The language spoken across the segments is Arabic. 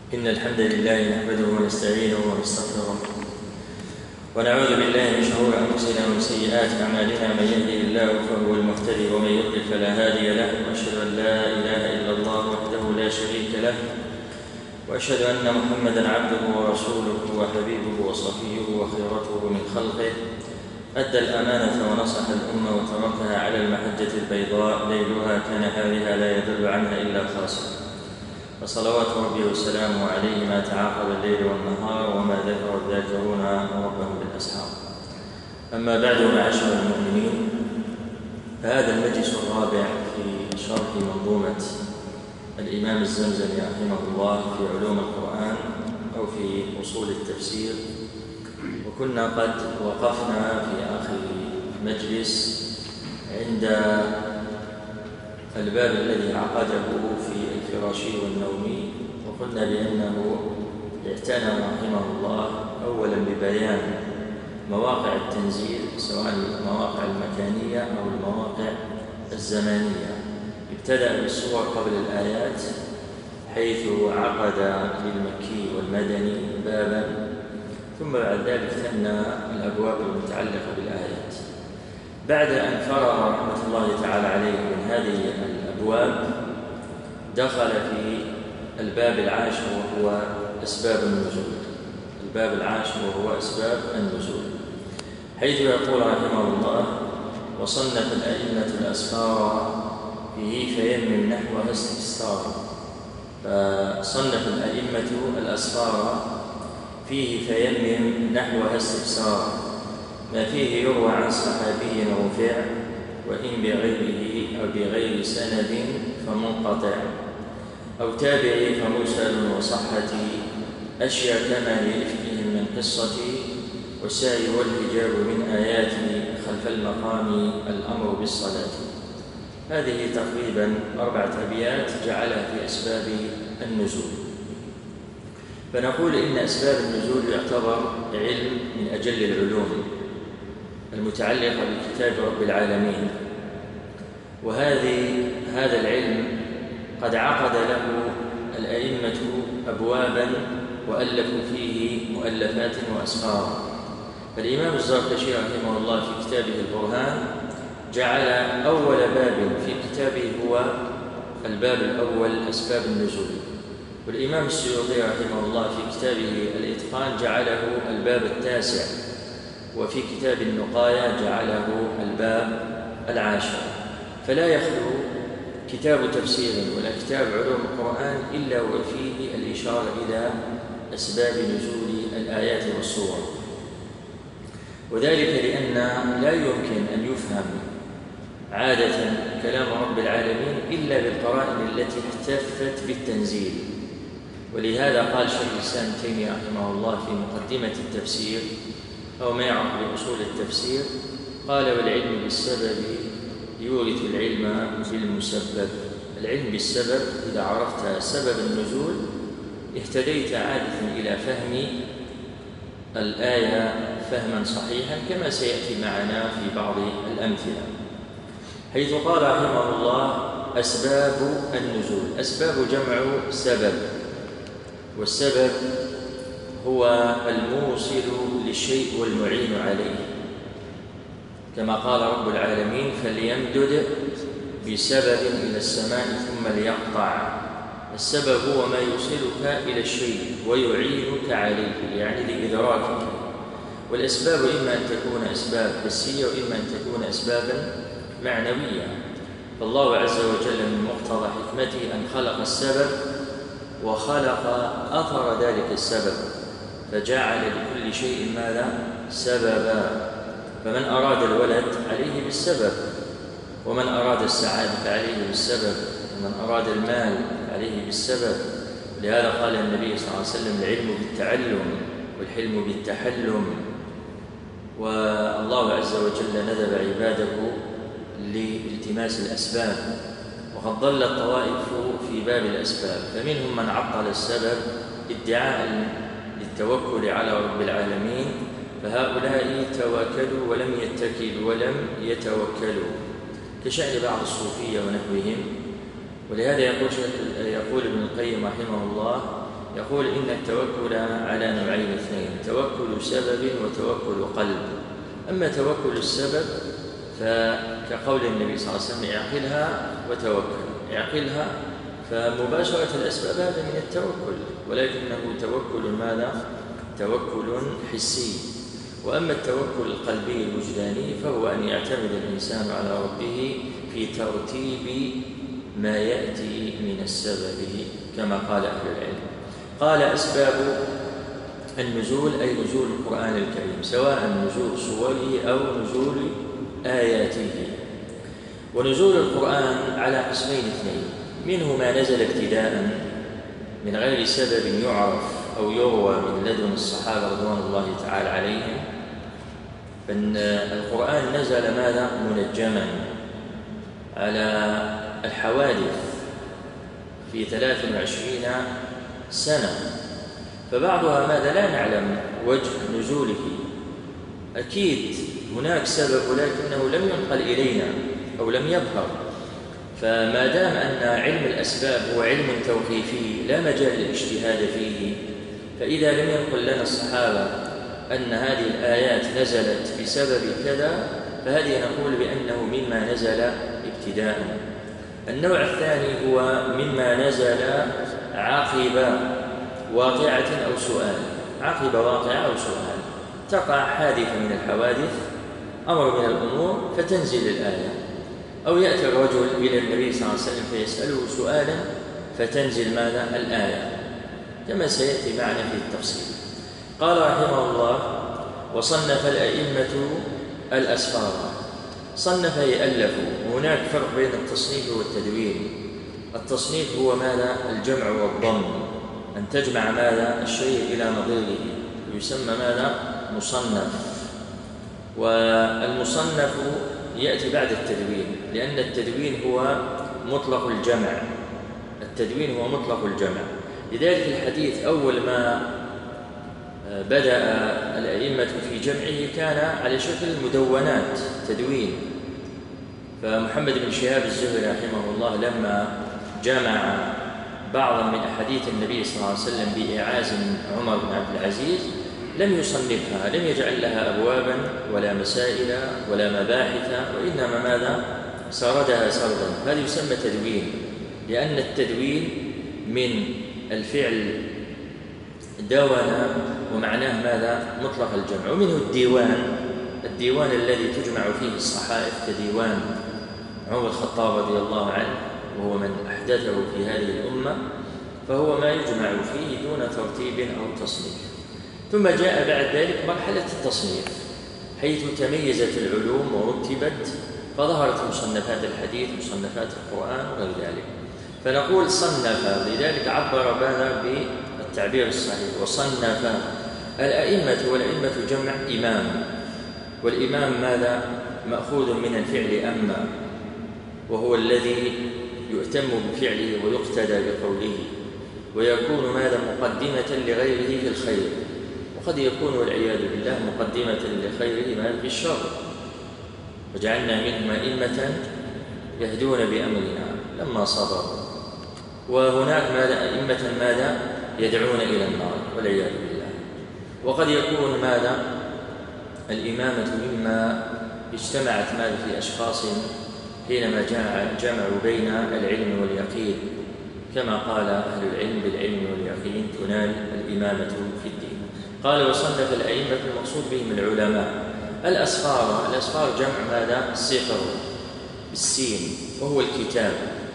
إن الحمد لله نحمده ونستعينه ونستغفره ونعوذ بالله من شرور أنفسنا ومن سيئات أعمالنا. من يهده الله فهو المهتدي ومن يضلل فلا هادي له، وأشهد أن لا إله إلا الله وحده لا شريك له، وأشهد أن محمدًا عبده ورسوله وحبيبه وصفيه وخيرته من خلقه، أدى الأمانة ونصح الأمة وتركها على المحجة البيضاء ليلها كنهارها لا يضل عنها إلا خاسر، وصلوات ربي وسلامه عليه ما تعاقب الليل والنهار وما ذكر الذاكرون ربهم بالأسحار. أما بعد، معاشر المؤمنين، فهذا المجلس الرابع في شرح منظومة الإمام الزمزمي رحمه الله في علوم القرآن أو في أصول التفسير. وكنا قد وقفنا في آخر مجلس عند الباب الذي عقده في الفراشي والنومي، وقلنا بأنه اعتنى رحمه الله أولا ببيان مواقع التنزيل، سواء المواقع المكانية أو المواقع الزمانية. ابتدأ بالسور قبل الآيات، حيث عقد في المكي والمدني بابا، ثم بعد ذلك ثنى الأبواب المتعلقة بالآيات. بعد أن فرغ رحمة الله تعالى عليه من هذه الأبواب، دخل في الباب العاشر وهو أسباب النزول. الباب العاشر وهو أسباب النزول، حيث يقول رحمه الله: وصنف الأئمة الأسفار فيه فيمن نحوها استفسارا. فصنف الأئمة الأسفار فيه فيمن نحوها استفسارا، ما فيه يروى عن صحابي رفع، وإن بغيره أو بغير سند فمنقطع، أو تابعي فمرسل وصحتي، أشياء كما لإفكهم من قصتي، والسعي والحجاب من آياتي، خلف المقام الأمر بالصلاة. هذه تقريبا 4 أبيات جعلها في أسباب النزول. فنقول إن أسباب النزول يعتبر علم من أجل العلوم المتعلقة بكتاب رب العالمين، هذا العلم قد عقد له الأئمة أبوابا وألفوا فيه مؤلفات وأسفارا. فالإمام الزركشي رحمه الله في كتابه البرهان جعل أول باب في كتابه هو الباب الأول أسباب النزول، والإمام السيوطي رحمه الله في كتابه الإتقان جعله الباب التاسع، وفي كتاب النقايا جعله الباب العاشر. فلا يخلو كتاب تفسير ولا كتاب علوم القرآن إلا وفيه الإشارة إلى أسباب نزول الآيات والسور، وذلك لأن لا يمكن أن يفهم عادة كلام رب العالمين إلا بالقرائن التي احتفت بالتنزيل. ولهذا قال شيخ الإسلام ابن تيمية رحمه الله في مقدمة التفسير أو ما يعرف بأصول التفسير، قال: والعلم بالسبب يورث العلم بالمسبب. العلم بالسبب، إذا عرفت سبب النزول اهتديت عادة إلى فهم الآية فهما صحيحا، كما سيأتي معنا في بعض الأمثلة، حيث قال رحمه الله: أسباب النزول. أسباب جمع سبب، والسبب هو الموصل للشيء والمعين عليه، كما قال رب العالمين: فليمدد بسبب إلى السماء ثم ليقطع. السبب هو ما يوصلك إلى الشيء ويعينك عليه، يعني لإدراكك. والأسباب إما أن تكون أسباب حسية وإما أن تكون أسبابا معنوية. فالله عز وجل من مقتضى حكمته أن خلق السبب وخلق أثر ذلك السبب، فجعل لكل شيء ماذا؟ سببا. فمن أراد الولد عليه بالسبب، ومن أراد السعادة فعليه بالسبب، ومن أراد المال عليه بالسبب. لهذا قال النبي صلى الله عليه وسلم: العلم بالتعلم والحلم بالتحلم. والله عز وجل ندب عباده لالتماس الأسباب، وقد ضلت طوائف في باب الأسباب، فمنهم من عطل السبب ادعاء للتوكل على رب العالمين، فهؤلاء توكلوا ولم يتكلوا ولم يتوكلوا، كشأن بعض الصوفية ونحوهم. ولهذا يقول ابن القيم رحمه الله: يقول إن التوكل على نوعين اثنين: توكل سبب وتوكل قلب. أما توكل السبب فكقول النبي صلى الله عليه وسلم: اعقلها وتوكل. اعقلها، فمباشرة الأسباب هذا من التوكل، ولكنه توكل ماذا؟ توكل حسي. وأما التوكل القلبي الوجداني فهو أن يعتمد الإنسان على ربه في ترتيب ما يأتي من السبب كما قال أهل العلم. قال: أسباب النزول أي نزول القرآن الكريم، سواء نزول صوره أو نزول آياته. ونزول القرآن على قسمين اثنين: منه ما نزل ابتداء من غير سبب يعرف أو يروى من لدن الصحابة رضوان الله تعالى عليهم، فإن القرآن نزل ماذا؟ منجما على الحوادث في 23 سنة، فبعضها ماذا لا نعلم وجه نزوله، أكيد هناك سبب ولكنه لم ينقل إلينا أو لم يظهر. فما دام أن علم الأسباب هو علم توقيفي لا مجال للاجتهاد فيه، فإذا لم ينقل لنا الصحابة أن هذه الآيات نزلت بسبب كذا، فهذه نقول بأنه مما نزل ابتداء. النوع الثاني هو مما نزل عقب واقعة أو سؤال. عقب واقعة أو سؤال، تقع حادثة من الحوادث، أمر من الأمور، فتنزل الآية. أو يأتي الرجل إلى النبي صلى الله عليه وسلم فيسأله سؤالا فتنزل ماذا؟ الآية، كما سيأتي معنا في التفصيل. قال رحمه الله: وصنف الأئمة الأسفار. صنف يألفوا، وهناك فرق بين التصنيف والتدوين. التصنيف هو ماذا؟ الجمع والضم، أن تجمع ماذا؟ الشيء إلى نظيره، يسمى ماذا؟ مصنف. والمصنف يأتي بعد التدوين، لأن التدوين هو مطلق الجمع. التدوين هو مطلق الجمع. لذلك الحديث أول ما بدأ الأئمة في جمعه كان على شكل مدونات، تدوين. فمحمد بن شهاب الزهري رحمه الله لما جمع بعضا من أحاديث النبي صلى الله عليه وسلم بإعاز عمر بن عبد العزيز لم يصنفها، لم يجعل لها أبوابا ولا مسائل ولا مباحث، وإنما ماذا؟ سردها سردا. هذا يسمى تدوين، لأن التدوين من الفعل دون، ومعناه ماذا؟ مطلق الجمع. ومنه الديوان، الديوان الذي تجمع فيه الصحائف كديوان عمر الخطاب رضي الله عنه، وهو من أحدثه في هذه الأمة، فهو ما يجمع فيه دون ترتيب أو تصنيف. ثم جاء بعد ذلك مرحلة التصنيف، حيث تميزت العلوم ورتبت، فظهرت مصنفات الحديث، مصنفات القرآن وغير ذلك. فنقول صنف، لذلك عبر ماذا بالتعبير الصحيح: وصنف الأئمة. والأئمة جمع إمام، والإمام ماذا؟ مأخوذ من الفعل أما، وهو الذي يؤتم بفعله ويقتدى بقوله، ويكون ماذا؟ مقدمة لغيره في الخير، وقد يكون والعياذ بالله مقدمة لخيره ماذا؟ في الشر. وجعلنا منهم أئمة يهدون بأمرنا لما صبروا. وهناك ماذا؟ أئمة ماذا؟ يدعون إلى النار والعياذ بالله. وقد يكون ماذا؟ الإمامة مما اجتمعت ماذا؟ في أشخاص حينما جمعوا بين العلم واليقين، كما قال أهل العلم: بالعلم واليقين تنال الإمامة في الدين. قال: وصنف الأئمة، المقصود بهم العلماء. الأسفار، الأسفار جمع ماذا؟ السفر بالسين، وهو الكتاب،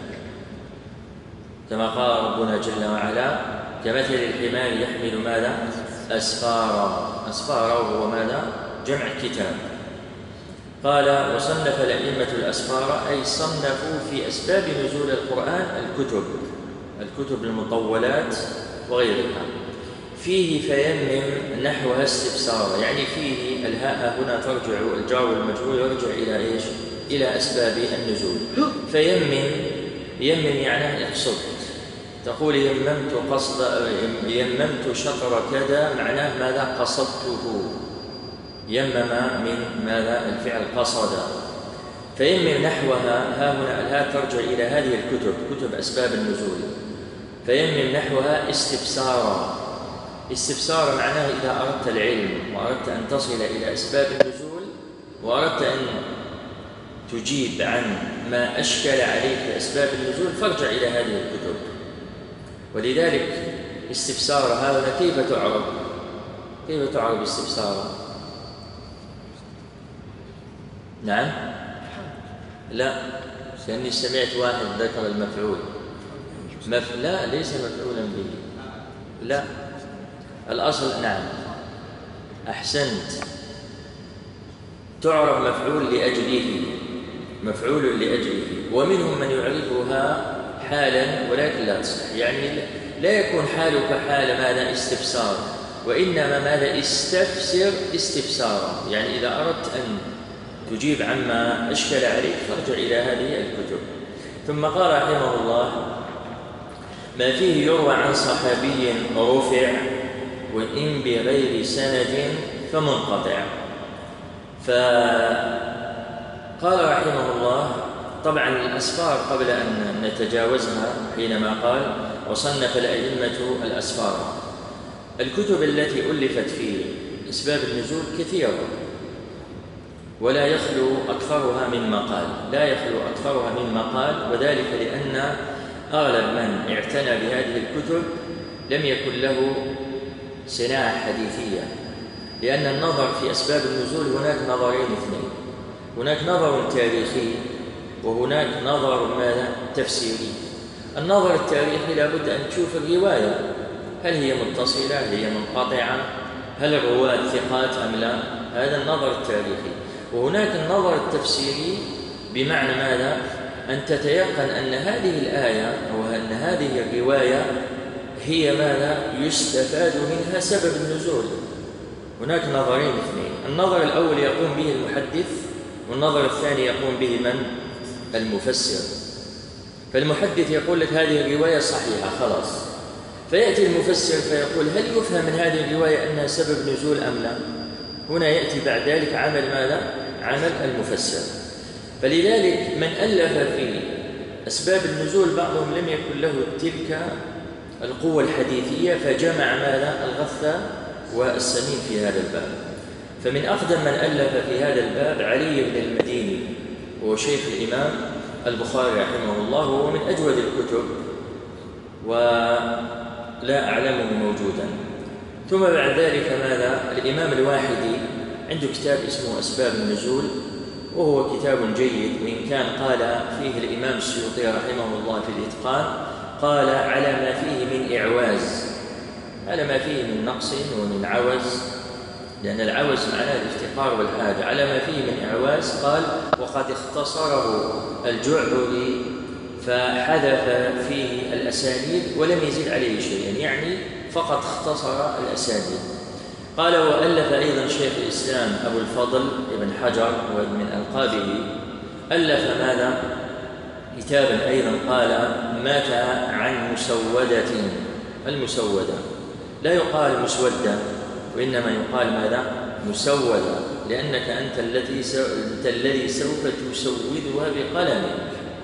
كما قال ربنا جل وعلا: كمثل الحمار يحمل ماذا؟ أسفارا. أسفارا وهو ماذا؟ جمع كتاب. قال: وصنف الأئمة الأسفار، أي صنفوا في أسباب نزول القرآن الكتب المطولات وغيرها. فيه فيمم نحوها استبصارا، يعني فيه الهاء هنا ترجع، الجار والمجرور يرجع إلى إيش؟ إلى أسباب النزول. فيمم، يمم يعني اقصد، تقول يممت شطر كذا، معناه ماذا؟ قصدته. يمم من ماذا؟ الفعل قصد. فيمم نحوها، ها هنا الهاء ترجع إلى هذه الكتب، كتب أسباب النزول. فيمم نحوها استفسارا. استفسار معناه إذا أردت العلم وأردت أن تصل إلى أسباب النزول وأردت أن تجيب عن ما أشكل عليك أسباب النزول فارجع إلى هذه الكتب. ولذلك استفسار هذا كيف تعرب؟ كيف تعرب استفسارا؟ نعم؟ لا، لأني سمعت واحد ذكر المفعول. لا، ليس مفعولا به، لا، الأصل نعم أحسنت، تعرف مفعول لأجله، مفعول لأجله، ومنهم من يعرفها حالا ولكن لا تصح، يعني لا يكون حالك حال ماذا استفسار، وإنما ماذا استفسر استفسارا، يعني إذا أردت أن تجيب عما أشكل عليك فارجع إلى هذه الكتب. ثم قال رحمه الله: ما فيه يروى عن صحابي رفع وإن بغير سند فمنقطع. فقال رحمه الله، طبعا الأسفار قبل أن نتجاوزها حينما قال وصنف الأئمة الأسفار، الكتب التي ألفت في أسباب النزول كثيرة ولا يخلو أكثرها من مقال، لا يخلو أكثرها من مقال، وذلك لأن أغلب من اعتنى بهذه الكتب لم يكن له صناعة حديثية، لأن النظر في أسباب النزول هناك نظرين اثنين، هناك نظر تاريخي وهناك نظر ماذا؟ تفسيري. النظر التاريخي لابد أن تشوف الرواية، هل هي متصلة؟ هل هي منقطعة؟ هل الرواة ثقات أم لا؟ هذا النظر التاريخي. وهناك النظر التفسيري بمعنى ماذا؟ أن تتيقن أن هذه الآية أو أن هذه الرواية هي ماذا؟ يستفاد منها سبب النزول. هناك نظرين اثنين، النظر الأول يقوم به المحدث، والنظر الثاني يقوم به من؟ المفسر. فالمحدث يقول لك هذه الرواية صحيحة خلاص، فيأتي المفسر فيقول هل يفهم من هذه الرواية أنها سبب نزول أم لا؟ هنا يأتي بعد ذلك عمل ماذا؟ عمل المفسر. فلذلك من ألف في أسباب النزول بعضهم لم يكن له تلك القوة الحديثية فجمع ماذا؟ الغث والسمين في هذا الباب. فمن أقدم من ألف في هذا الباب علي بن المديني، وهو شيخ الإمام البخاري رحمه الله، وهو من أجود الكتب ولا أعلمه موجودا. ثم بعد ذلك ماذا؟ الإمام الواحدي عنده كتاب اسمه أسباب النزول، وهو كتاب جيد، وإن كان قال فيه الإمام السيوطي رحمه الله في الإتقان قال على ما فيه من إعواز، على ما فيه من نقص ومن عوز، لأن العوز معناه الافتقار والحاجة، على ما فيه من إعواز قال وقد اختصره الجعبري فحذف فيه الأسانيد ولم يزيد عليه شيئا، يعني فقط اختصر الأسانيد. قال وألف أيضا شيخ الإسلام أبو الفضل ابن حجر ومن ألقابه ألف ماذا؟ كتابا أيضا قال مات عن مسودة. المسودة لا يقال مسودة وإنما يقال ماذا؟ مسودة، لأنك أنت الذي سوف تسودها بقلمك.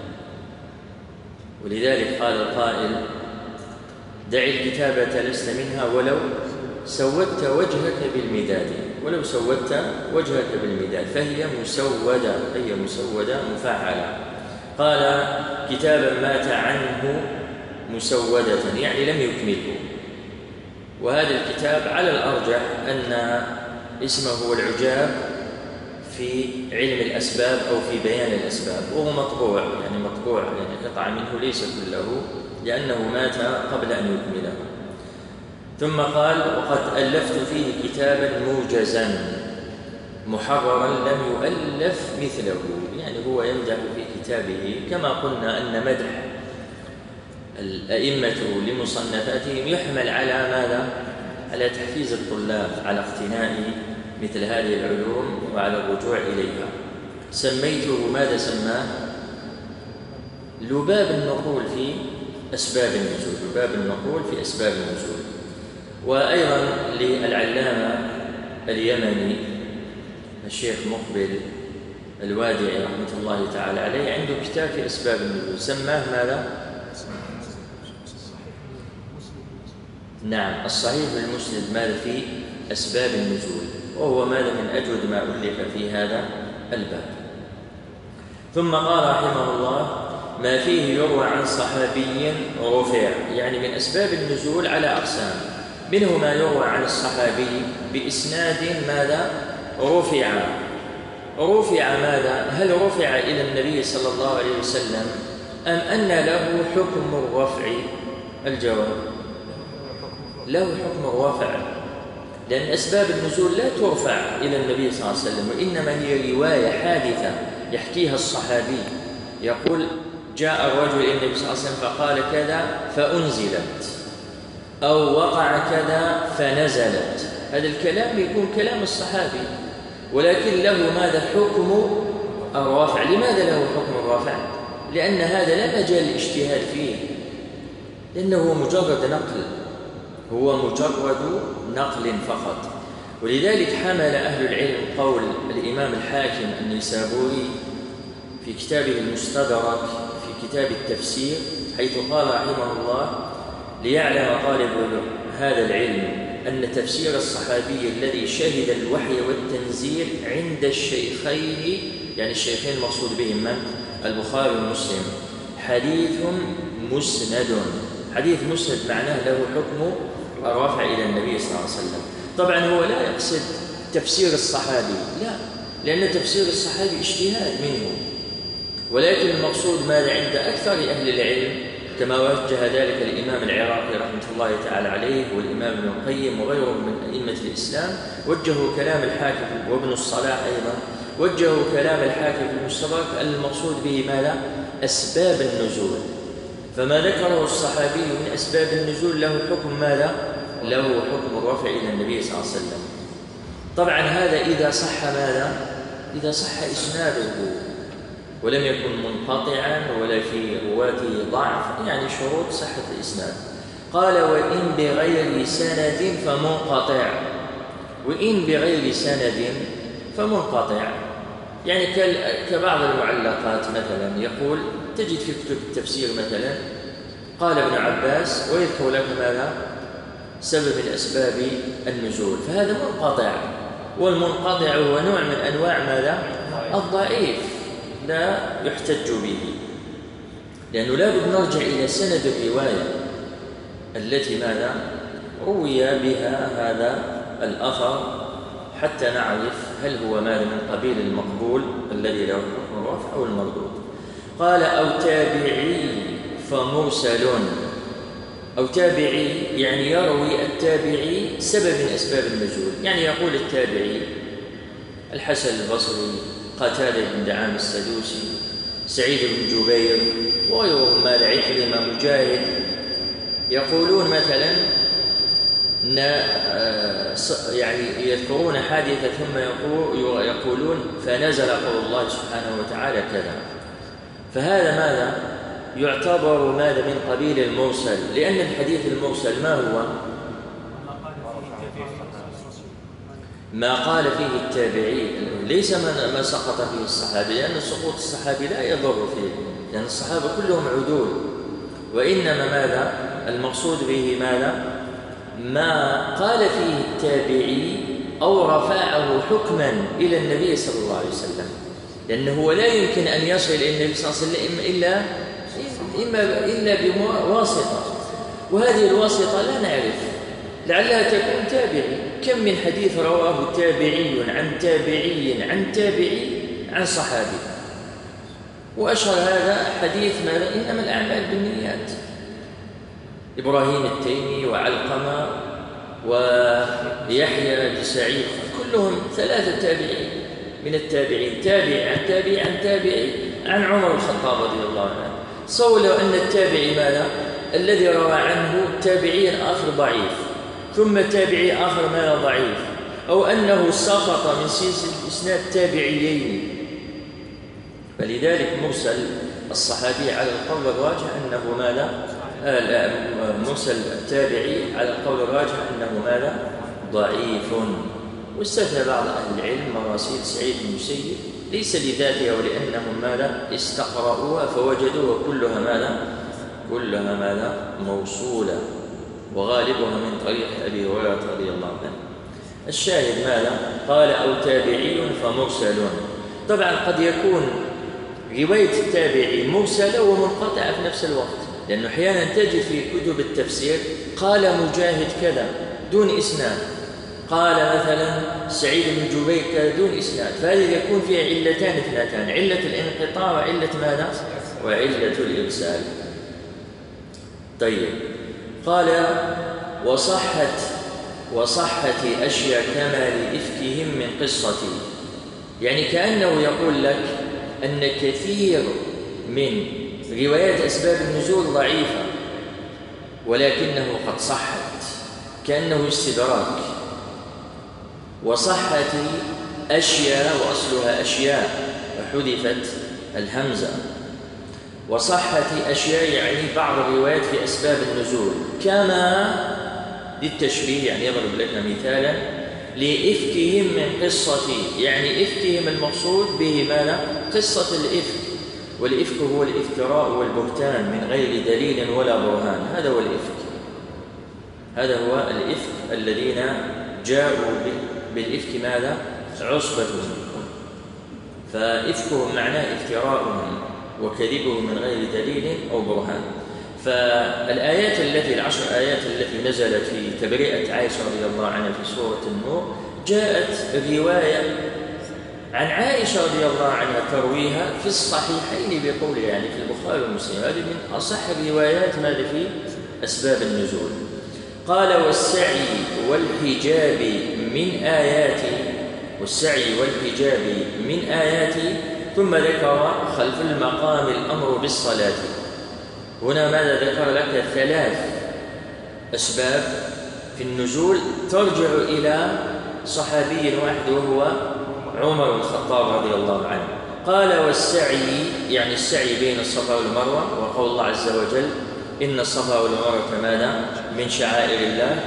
ولذلك قال القائل دع الكتابة لست منها ولو سودت وجهك بالمداد، ولو سودت وجهك بالمداد، فهي مسودة، هي مسودة مفعلة. قال كتابا مات عنه مسودة، يعني لم يكمله. وهذا الكتاب على الأرجح أن اسمه هو العجاب في علم الأسباب أو في بيان الأسباب، وهو مطبوع، يعني مطبوع يعني قطعة منه ليس كله، لأنه مات قبل أن يكمله. ثم قال وقد ألفت فيه كتابا موجزا محررا لم يؤلف مثله، يعني هو يمدح في كتابه، كما قلنا أن مدح الأئمة لمصنفاتهم يحمل على ماذا؟ على تحفيز الطلاب على اقتناء مثل هذه العلوم وعلى الرجوع إليها. سميته ماذا سماه؟ لباب النقول في أسباب النزول، لباب النقول في أسباب النزول. وأيضا للعلامة اليمني الشيخ مقبل الوادعي رحمة الله تعالى عليه عنده كتاب في أسباب النزول سماه ماذا؟ نعم، الصحيح بالمسند ماذا في أسباب النزول، وهو ماذا من أجود ما ألف في هذا الباب. ثم قال رحمه الله: ما فيه يروى عن صحابي رفع، يعني من أسباب النزول على أقسام، منه ما يروى عن الصحابي بإسناد ماذا رفع. رفع ماذا؟ هل رفع إلى النبي صلى الله عليه وسلم أم أن له حكم الرفع؟ الجواب: له حكم الرفع، لأن أسباب النزول لا ترفع إلى النبي صلى الله عليه وسلم، وإنما هي رواية حادثة يحكيها الصحابي، يقول: جاء الرجل إلى النبي صلى الله عليه وسلم فقال كذا فأنزلت، أو وقع كذا فنزلت. هذا الكلام يكون كلام الصحابي، ولكن له ماذا حكم الرفع. لماذا له حكم الرفع؟ لأن هذا لا مجال الاجتهاد فيه، لأنه مجرد نقل، هو مجرد نقل فقط. ولذلك حمل أهل العلم قول الإمام الحاكم النيسابوري في كتابه المستدرك في كتاب التفسير، حيث قال رحمه الله: ليعلم طالب هذا العلم أن تفسير الصحابي الذي شهد الوحي والتنزيل عند الشيخين، يعني الشيخين المقصود بهم من؟ البخاري ومسلم، حديث مسند. حديث مسند معناه له حكم الرفع إلى النبي صلى الله عليه وسلم. طبعا هو لا يقصد تفسير الصحابي، لا، لأن تفسير الصحابي اجتهاد منه، ولكن المقصود ماذا عند أكثر أهل العلم، كما وجه ذلك الإمام العراقي رحمة الله تعالى عليه، والإمام ابن القيم وغيرهم من أئمة الإسلام، وجهوا كلام الحاكم، وابن الصلاح أيضا وجهوا كلام الحاكم في المستدرك المقصود به ماذا؟ أسباب النزول. فما ذكره الصحابي من أسباب النزول له حكم ماذا؟ له حكم الرفع إلى النبي صلى الله عليه وسلم. طبعا هذا إذا صح ماذا؟ إذا صح إسناده ولم يكن منقطعا ولا في رواته ضعف، يعني شروط صحة الإسناد. قال: وإن بغير سند فمنقطع. وإن بغير سند فمنقطع، يعني كبعض المعلقات مثلا، يقول تجد في كتب التفسير مثلا قال ابن عباس ويذكر لك ماذا؟ سبب من أسباب النزول، فهذا منقطع، والمنقطع هو نوع من أنواع ماذا؟ الضعيف، لا يحتج به، لأنه لا بد نرجع إلى سند الرواية التي ماذا؟ روي بها هذا الأثر، حتى نعرف هل هو ماذا من قبيل المقبول الذي له حكم الرفع أو المردود. قال: أو تابعي فمرسل. أو تابعي يعني يروي التابعي سبب من أسباب النزول، يعني يقول التابعي الحسن البصري، قتادة بن دعامة السدوسي، سعيد بن جبير وغيرهم، مال عكرمة، مجاهد، يقولون مثلا يعني يذكرون حادثة ثم يقولون فنزل قول الله سبحانه وتعالى كذا، فهذا ماذا؟ يعتبر ماذا؟ من قبيل المرسل، لأن الحديث المرسل ما هو؟ ما قال فيه التابعي، ليس ما سقط فيه الصحابي، لأن سقوط الصحابي لا يضر فيه، لأن الصحابة كلهم عدول، وإنما ماذا؟ المقصود به ماذا؟ ما قال فيه التابعي أو رفعه حكما إلى النبي صلى الله عليه وسلم، لأنه لا يمكن أن يصل إلى النبي صلى الله عليه وسلم إلا بواسطة، وهذه الواسطة لا نعرف، لعلها تكون تابعي. كم من حديث رواه تابعي عن تابعي عن تابعي عن صحابي، وأشهر هذا حديث ماذا؟ إنما الأعمال بالنيات، إبراهيم التيمي وعلقمة ويحيى بن سعيد، كلهم ثلاثة تابعين من التابعين، تابعي عن تابعي عن تابعي عن عمر الخطاب رضي الله عنه. صولوا أن التابعي ماذا؟ الذي روى عنه تابعي آخر ضعيف، ثم تابعي آخر ماذا؟ ضعيف، أو أنه سقط من سلسلة إسناد تابعيين. فلذلك مرسل الصحابي على القول الراجح أنه ماذا؟ مرسل التابعي على القول الراجح أنه ماذا؟ ضعيف. واستثنى بعض أهل العلم مراسيل سعيد بن المسيب، ليس لذاتها ولأنهم ماذا؟ استقرأوها فوجدوها كلها ماذا؟ موصولة. وغالبها من طريق أبي هريرة رضي الله عنه. الشاهد ماذا؟ قال أو تابعي فمرسل. طبعا قد يكون رواية التابعي مرسلة ومنقطعة في نفس الوقت، لأنه أحيانا تجد في كتب التفسير قال مجاهد كذا دون إسناد، قال مثلا سعيد بن جبير كذا دون إسناد، فهذه يكون فيها علتان اثنتان، علة الانقطاع وعلة ماذا؟ وعلة الإرسال. طيب، قال وصحت أشياء كما لإفكهم من قصتي، يعني كأنه يقول لك أن كثير من روايات أسباب النزول ضعيفة ولكنه قد صحت، كأنه استدراك. وصحت أشياء وأصلها أشياء وحذفت الهمزة. وصحت أشياء يعني بعض الروايات في أسباب النزول، كما للتشبيه، يعني يضرب لك مثالا لإفكهم من قصتي، يعني إفكهم المقصود به ماذا؟ قصة الإفك، والإفك هو الافتراء والبهتان من غير دليل ولا برهان، هذا هو الإفك، هذا هو الإفك الذين جاءوا بالإفك ماذا؟ عصبة منكم. فإفكهم معناه افتراؤهم وكذبهم من غير دليل أو برهان. فالآيات العشر آيات التي نزلت في تبرئة عائشة رضي الله عنها في سورة النور، جاءت رواية عن عائشة رضي الله عنها ترويها في الصحيحين بقول، يعني في البخاري ومسلم، هذه من أصح الروايات ماذا في أسباب النزول. قال والسعي والحجاب من آياتي، والسعي والحجاب من آياتي، ثم ذكر خلف المقام الأمر بالصلاة. هنا ماذا ذكر لك؟ 3 أسباب في النزول ترجع إلى صحابي واحد وهو عمر بن الخطاب رضي الله عنه. قال والسعي يعني السعي بين الصفا والمروة، وقول الله عز وجل إن الصفا والمروة ماذا؟ من شعائر الله.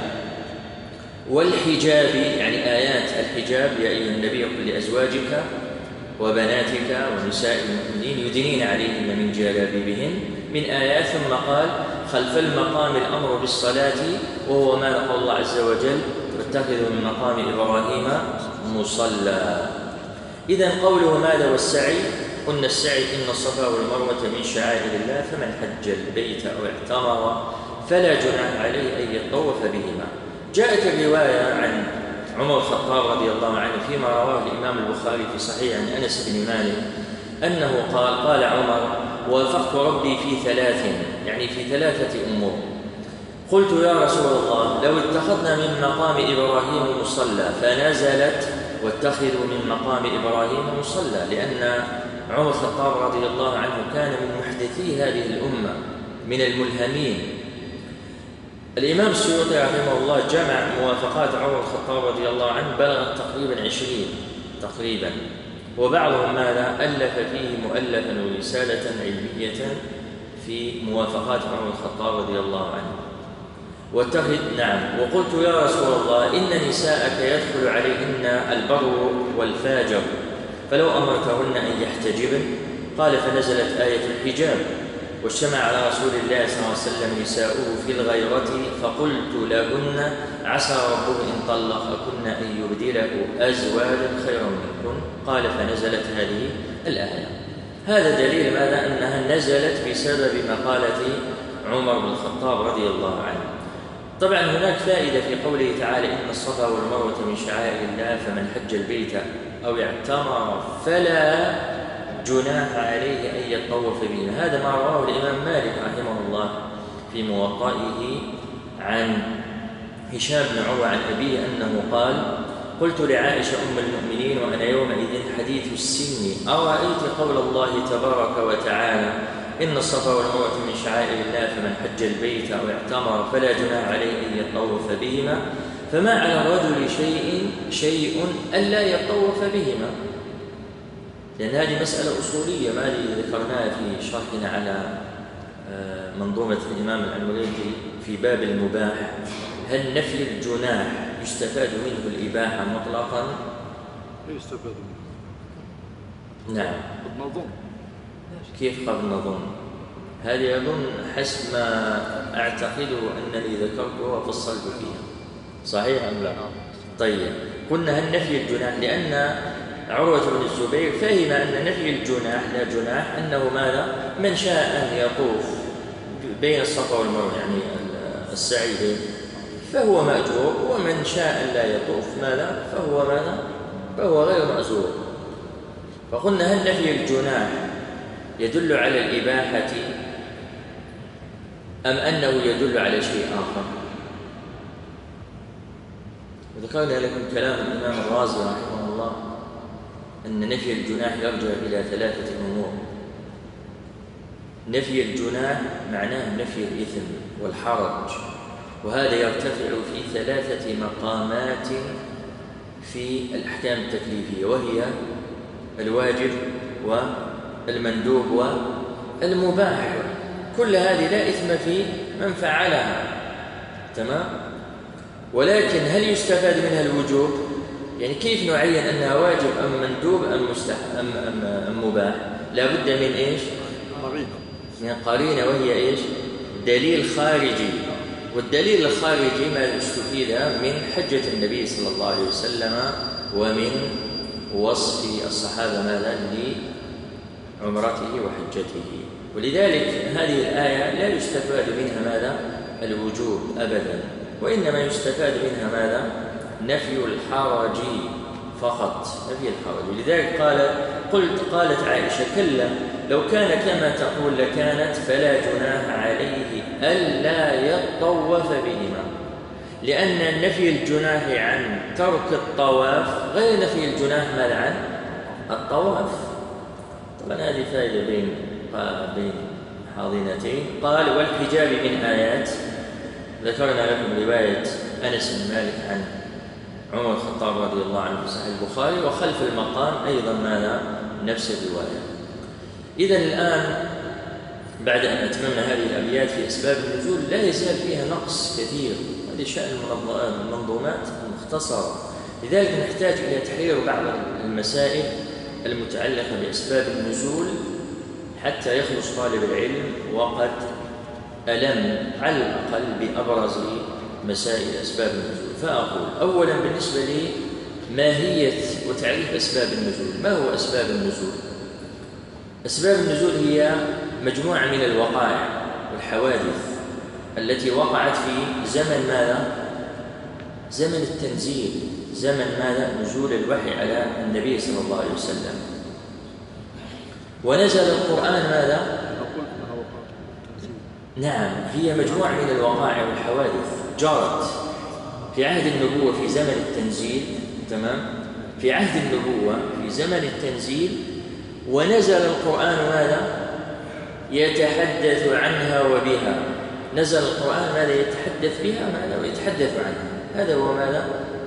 والحجاب يعني آيات الحجاب، يا أيها النبي قل لأزواجك وبناتك ونساء المؤمنين يدنين عليهن من جلابيبهن من آيات. ثم قال خلف المقام الأمر بالصلاة، وهو ما قال الله عز وجل واتخذوا من مقام إبراهيم مصلى. إذن قوله ماذا؟ والسعي، قلنا السعي إن الصفا والمروة من شعائر الله، فمن حج البيت أو اعتمر فلا جناح عليه أن يطوف بهما. جاءت الرواية عن عمر الخطاب رضي الله عنه فيما رواه الإمام البخاري في صحيح عن أنس بن مالك أنه قال عمر وافقت ربي في 3، يعني في 3 أمور. قلت يا رسول الله لو اتخذنا من مقام إبراهيم مصلى، فنزلت واتخذوا من مقام إبراهيم مصلى، لأن عمر الخطاب رضي الله عنه كان من محدثي هذه الأمة من الملهمين. الإمام السيوطي رحمه الله جمع موافقات عمر الخطاب رضي الله عنه بلغت تقريبا 20 تقريبا، وبعضهم ماذا ألف فيه مؤلفا ورسالة علمية في موافقات عمر الخطاب رضي الله عنه. وقلت يا رسول الله إن نساءك يدخل عليهن البر والفاجر، فلو أمرتهن أن يحتجبن. قال فنزلت آية الحجاب، واجتمع على رسول الله صلى الله عليه وسلم نساؤه في الغيرة، فقلت لهن عسى ربه إن طلقكن أن يبدله أزواجا خيرا منكن. قال فنزلت هذه الآية. هذا دليل ماذا؟ أنها نزلت بسبب مقالة عمر بن الخطاب رضي الله عنه. طبعا هناك فائدة في قوله تعالى إن الصفا والمروة من شعائر الله، فمن حج البيت أو اعتمر فلا جناح عليه أن يطوف بهما. هذا ما رواه الإمام مالك رحمه الله في موطئه عن هشام بن عروة عن أبيه أنه قال قلت لعائشة أم المؤمنين وأنا يومئذ حديث السن أرأيت قول الله تبارك وتعالى إن الصفا والمروة من شعائر الله، فمن حج البيت أو اعتمر فلا جناح عليه أن يطوف بهما، فما على الرجل شيء ألا يطوف بهما. لأن هذه مسألة أصولية ما ذكرناها في شرحنا على منظومة الإمام العمريتي في باب المباح. هل نفي الجناح يستفاد منه الإباحة مطلقا؟ يستفاد منه. نعم. قد نظن. كيف قد نظن؟ هذه أظن حسب ما أعتقده أنني ذكرته وفصلت فيها، صحيح أم لا؟ طيب، قلنا هل نفي الجناح، لأن عروة بن الزبير فهم أن نفي الجناح لا جناح أنه ماذا؟ من شاء أن يطوف بين الصفا والمروة يعني السعي به فهو مأجور، ومن شاء لا يطوف ماذا؟ فهو ماذا؟ فهو غير مأجور. فقلنا هل نفي الجناح يدل على الإباحة أم أنه يدل على شيء آخر؟ وذكرنا لكم كلام الإمام الرازي رحمه الله أن نفي الجناح يرجع إلى 3 أمور. نفي الجناح معناه نفي الإثم والحرج، وهذا يرتفع في 3 مقامات في الأحكام التكليفية، وهي الواجب والمندوب والمباح. كل هذه لا إثم في من فعلها، تمام؟ ولكن هل يستفاد منها الوجوب؟ يعني كيف نعين أنها واجب أم مندوب أم مباح؟ لا بد من إيش؟ من قرينة، وهي إيش؟ دليل خارجي. والدليل الخارجي ما استفيد من حجة النبي صلى الله عليه وسلم ومن وصف الصحابة ماذا لعمرته وحجته. ولذلك هذه الآية لا يستفاد منها ماذا؟ الوجوب أبدا، وإنما يستفاد منها ماذا؟ نفي الحرج فقط، نفي الحرج. ولذلك قالت عائشة: كلا لو كان كما تقول لكانت فلا جناح عليه ألا يطوف بهما، لأن نفي الجناح عن ترك الطواف غير نفي الجناح ماذا عن الطواف. طبعا هذه فائدة بين حاضنتين. قال: والحجاب من آيات، ذكرنا لكم رواية أنس بن مالك عن عمر الخطاب رضي الله عنه في صحيح البخاري، وخلف المقام أيضا ماذا؟ نفس الرواية. إذن الآن بعد أن أتممنا هذه الأبيات في أسباب النزول لا يزال فيها نقص كثير، هذه شأن المنظومات المختصرة. لذلك نحتاج إلى تحرير بعض المسائل المتعلقة بأسباب النزول حتى يخلص طالب العلم وقد ألم على الأقل بأبرز مسائل أسباب النزول. فأقول أولا بالنسبة لي ماهية وتعريف أسباب النزول. ما هو أسباب النزول؟ أسباب النزول هي مجموعة من الوقائع والحوادث التي وقعت في زمن ماذا؟ زمن التنزيل، زمن ماذا؟ نزول الوحي على النبي صلى الله عليه وسلم. ونزل القرآن ماذا؟ نعم، هي مجموعة من الوقائع والحوادث جرت في عهد النبوة في زمن التنزيل، تمام؟ في عهد النبوة في زمن التنزيل، ونزل القرآن ماذا؟ يتحدث عنها وبها. نزل القرآن ماذا؟ يتحدث بها ماذا؟ ويتحدث عنها. هذا هو ماذا؟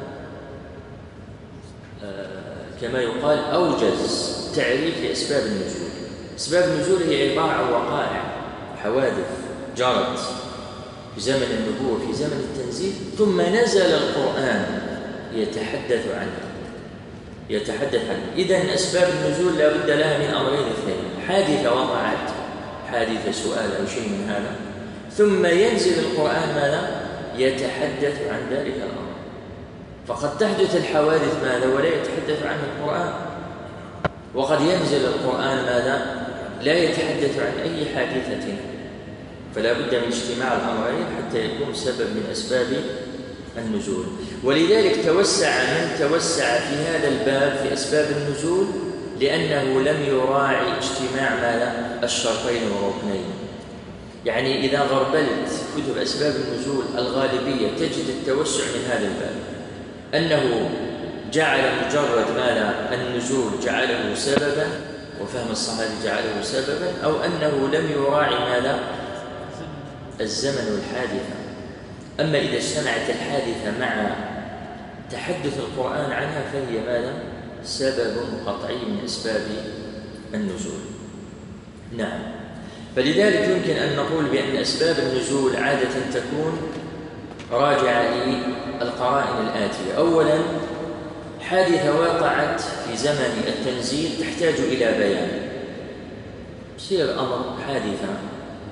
كما يقال أوجز تعريف لأسباب النزول. أسباب النزول هي عبارة عن وقائع حوادث جرت في زمن النبوة في زمن التنزيل، ثم نزل القرآن يتحدث عنها. إذن أسباب النزول لا بد لها من أمرين اثنين: حادثة وقعت، حادثة سؤال أو شيء من هذا، ثم ينزل القرآن ماذا؟ يتحدث عن ذلك الأمر. فقد تحدث الحوادث ماذا؟ ولا يتحدث عنها القرآن. وقد ينزل القرآن ماذا؟ لا يتحدث عن أي حادثة. فلا بد من اجتماع الأمرين حتى يكون سبب من أسباب النزول. ولذلك توسع من توسع في هذا الباب في أسباب النزول، لأنه لم يراعي اجتماع ماذا؟ الشرطين والركنين. يعني إذا غربلت كتب أسباب النزول الغالبية تجد التوسع من هذا الباب، أنه جعل مجرد ماذا؟ النزول جعله سببا، وفهم الصحابي جعله سببا، أو أنه لم يراعي ماذا؟ الزمن والحادثة. أما إذا اجتمعت الحادثة مع تحدث القرآن عنها فهي ماذا؟ سبب قطعي من أسباب النزول. نعم، فلذلك يمكن أن نقول بأن أسباب النزول عادة تكون راجعة للقرائن الآتية. أولا، حادثة وقعت في زمن التنزيل تحتاج إلى بيان، يصير أمر حادثة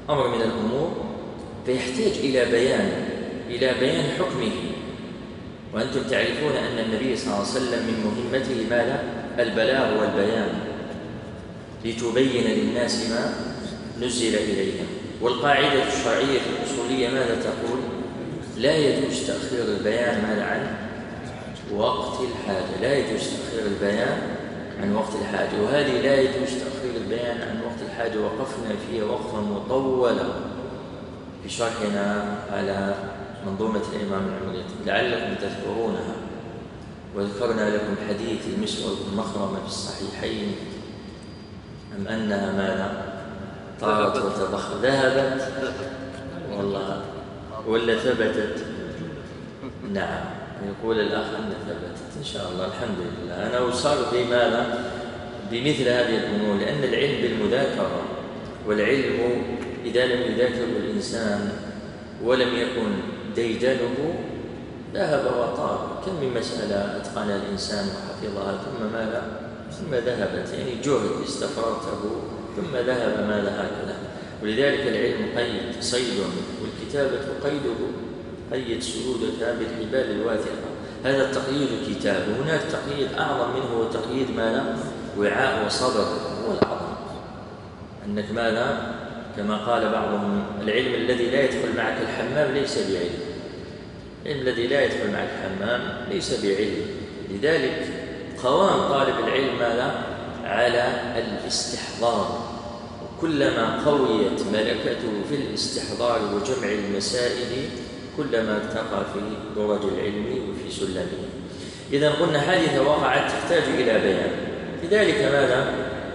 أمر من الأمور فيحتاج إلى بيان حكمه. وأنتم تعرفون أن النبي صلى الله عليه وسلم من مهمته ماذا؟ البلاغ والبيان، لتبين للناس ما نزل إليهم. والقاعدة الشرعية الأصولية ماذا تقول؟ لا يجوز تأخير البيان ماذا عن وقت الحاجة، لا يجوز تأخير البيان عن وقت الحاجة. وهذه لا يجوز تأخير البيان عن وقت الحاجة وقفنا فيها وقفا مطولا في شرحنا على منظومة الإمام العمري لعلكم تذكرونها. وذكرنا لكم حديث المسور بن مخرمة في الصحيحين أم أنها ماذا؟ طارت وتضخ ذهبت والله ولا ثبتت؟ نعم، يقول الأخ أن ثبتت إن شاء الله الحمد لله. أنا أصار بماذا؟ بمثل هذه الأمور، لأن العلم بالمذاكرة، والعلم إذا لم يذاكره الإنسان ولم يكن ديدنه ذهب وطار. كم من مسألة أتقنها الإنسان وحفظها ثم ماذا؟ ثم ذهبت، يعني جهد استفرغته ثم ذهب ماذا هكذا. ولذلك العلم قيد صيد، والكتابة قيد سيودك بالحبال الواثقة. هذا التقييد كتاب، وهناك تقييد أعظم منه وتقييد ماذا؟ وعاء وصبر. هو الأعظم أنك ماذا؟ كما قال بعضهم العلم الذي لا يدخل معك الحمام ليس بعلم. العلم الذي لا يدخل معك الحمام ليس بعلم. لذلك قوام طالب العلم ماذا؟ على الاستحضار، وكلما قويت ملكته في الاستحضار وجمع المسائل كلما ارتقى في درج العلم وفي سلمه. إذا قلنا حادثة وقعت تحتاج إلى بيان. لذلك ماذا؟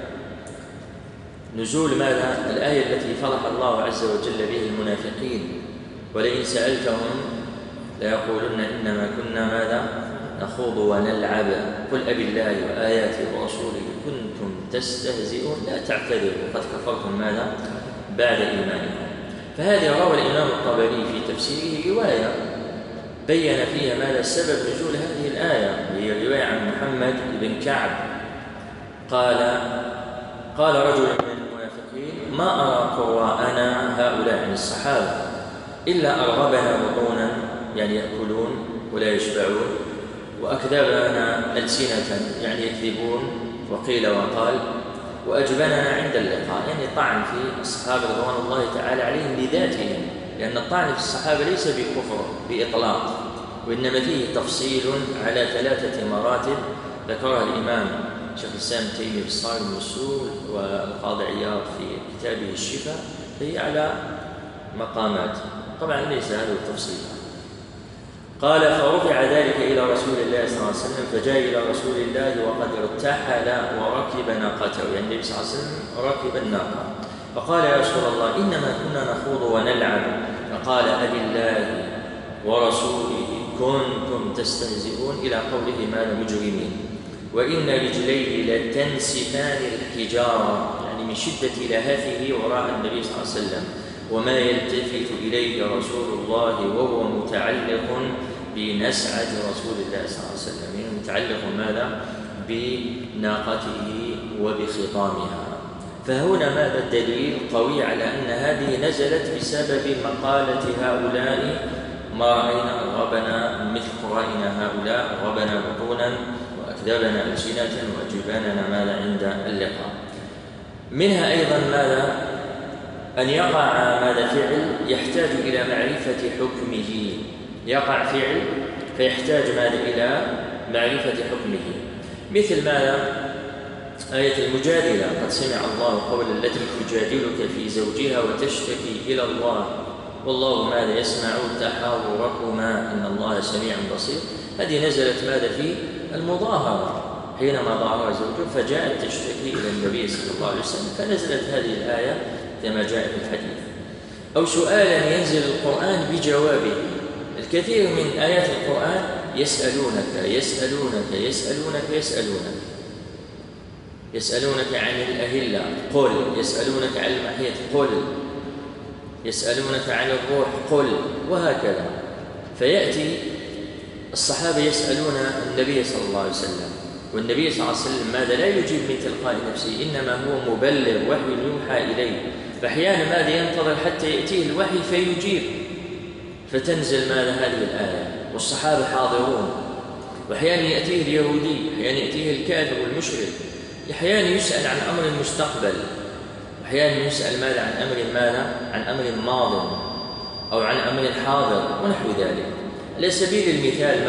نزول ماذا؟ الآية التي فرح الله عز وجل به المنافقين: ولئن سألتهم ليقولن إنما كنا ماذا؟ نخوض ونلعب قل أبالله وآياته ورسوله كنتم تستهزئون لا تعتذروا قد كفرتم ماذا؟ بعد إيمانكم. فهذه روى الإمام الطبري في تفسيره رواية بين فيها ماذا؟ سبب نزول هذه الآية، وهي رواية عن محمد بن كعب قال رجل من المنافقين: ما أرى قراءنا هؤلاء عن الصحابة إلا أرغبنا بطونا، يعني يأكلون ولا يشبعون، وأكذبنا ألسنة، يعني يكذبون وقيل وقال، وأجبننا عند اللقاء، يعني طعن في الصحابة رضوان الله تعالى عليهم لذاتهم، لأن الطعن في الصحابة ليس بكفر بإطلاق، وإنما فيه تفصيل على 3 مراتب ذكرها الإمام شيخ الإسلام ابن تيمية في الصارم المسلول والقاضي عياض في كتابه الشفاء، فهي على مقامات. طبعا ليس هذا التفصيل. قال: فرفع ذلك إلى رسول الله صلى الله عليه وسلم، فجاء إلى رسول الله وقد ارتحل وركب ناقته، يعني النبي صلى الله عليه وسلم ركب الناقة، فقال: يا رسول الله إنما كنا نخوض ونلعب. فقال: أبالله ورسوله كنتم تستهزئون، إلى قوله ماذا؟ مجرمين. وإن رجليه لتنسفان الحجارة، يعني من شدة لهثه وراء النبي صلى الله عليه وسلم، وما يلتفت إليه رسول الله وهو متعلق بنسعة رسول الله صلى الله عليه وسلم، يعني متعلق ماذا؟ بناقته وبخطامها. فهنا ماذا؟ الدليل قوي على أن هذه نزلت بسبب مقالة هؤلاء: ما رأينا أرغبنا مثل قرائنا هؤلاء، أرغبنا بطونا وأكذبنا ألسنة وأجباننا ماذا؟ عند اللقاء. منها أيضا ماذا؟ أن يقع ماذا؟ فعل يحتاج إلى معرفة حكمه، يقع فعل فيحتاج ماذا؟ إلى معرفة حكمه. مثل ماذا؟ آية المجادلة: قد سمع الله قول التي تجادلك في زوجها وتشتكي إلى الله والله ماذا؟ يسمع تحاوركما إن الله سميع بصير. هذه نزلت ماذا؟ في المظاهرة، حينما ظاهر زوجه فجاءت تشتكي إلى النبي صلى الله عليه وسلم، فنزلت هذه الآية كما جاء في الحديث. أو سؤالا ينزل القرآن بجوابه. الكثير من آيات القرآن يسألونك يسألونك يسألونك يسألونك يسألونك عن الأهلة قل، يسألونك عن المحيط قل، يسألونك عن الروح قل، وهكذا. فيأتي الصحابة يسألون النبي صلى الله عليه وسلم، والنبي صلى الله عليه وسلم ماذا؟ لا يجيب من تلقاء نفسه، إنما هو مبلغ وحي يوحى إليه، فأحيانا ماذا ينتظر حتى يأتيه الوحي فيجيب، فتنزل ماذا هذه الآية والصحابة حاضرون. وأحيانا يأتيه اليهودي، أحيانا يأتيه الكافر والمشرك، أحيانا يسأل عن أمر المستقبل، أحيانا يسأل ماذا عن أمر ماض أو عن أمر حاضر ونحو ذلك. على سبيل المثال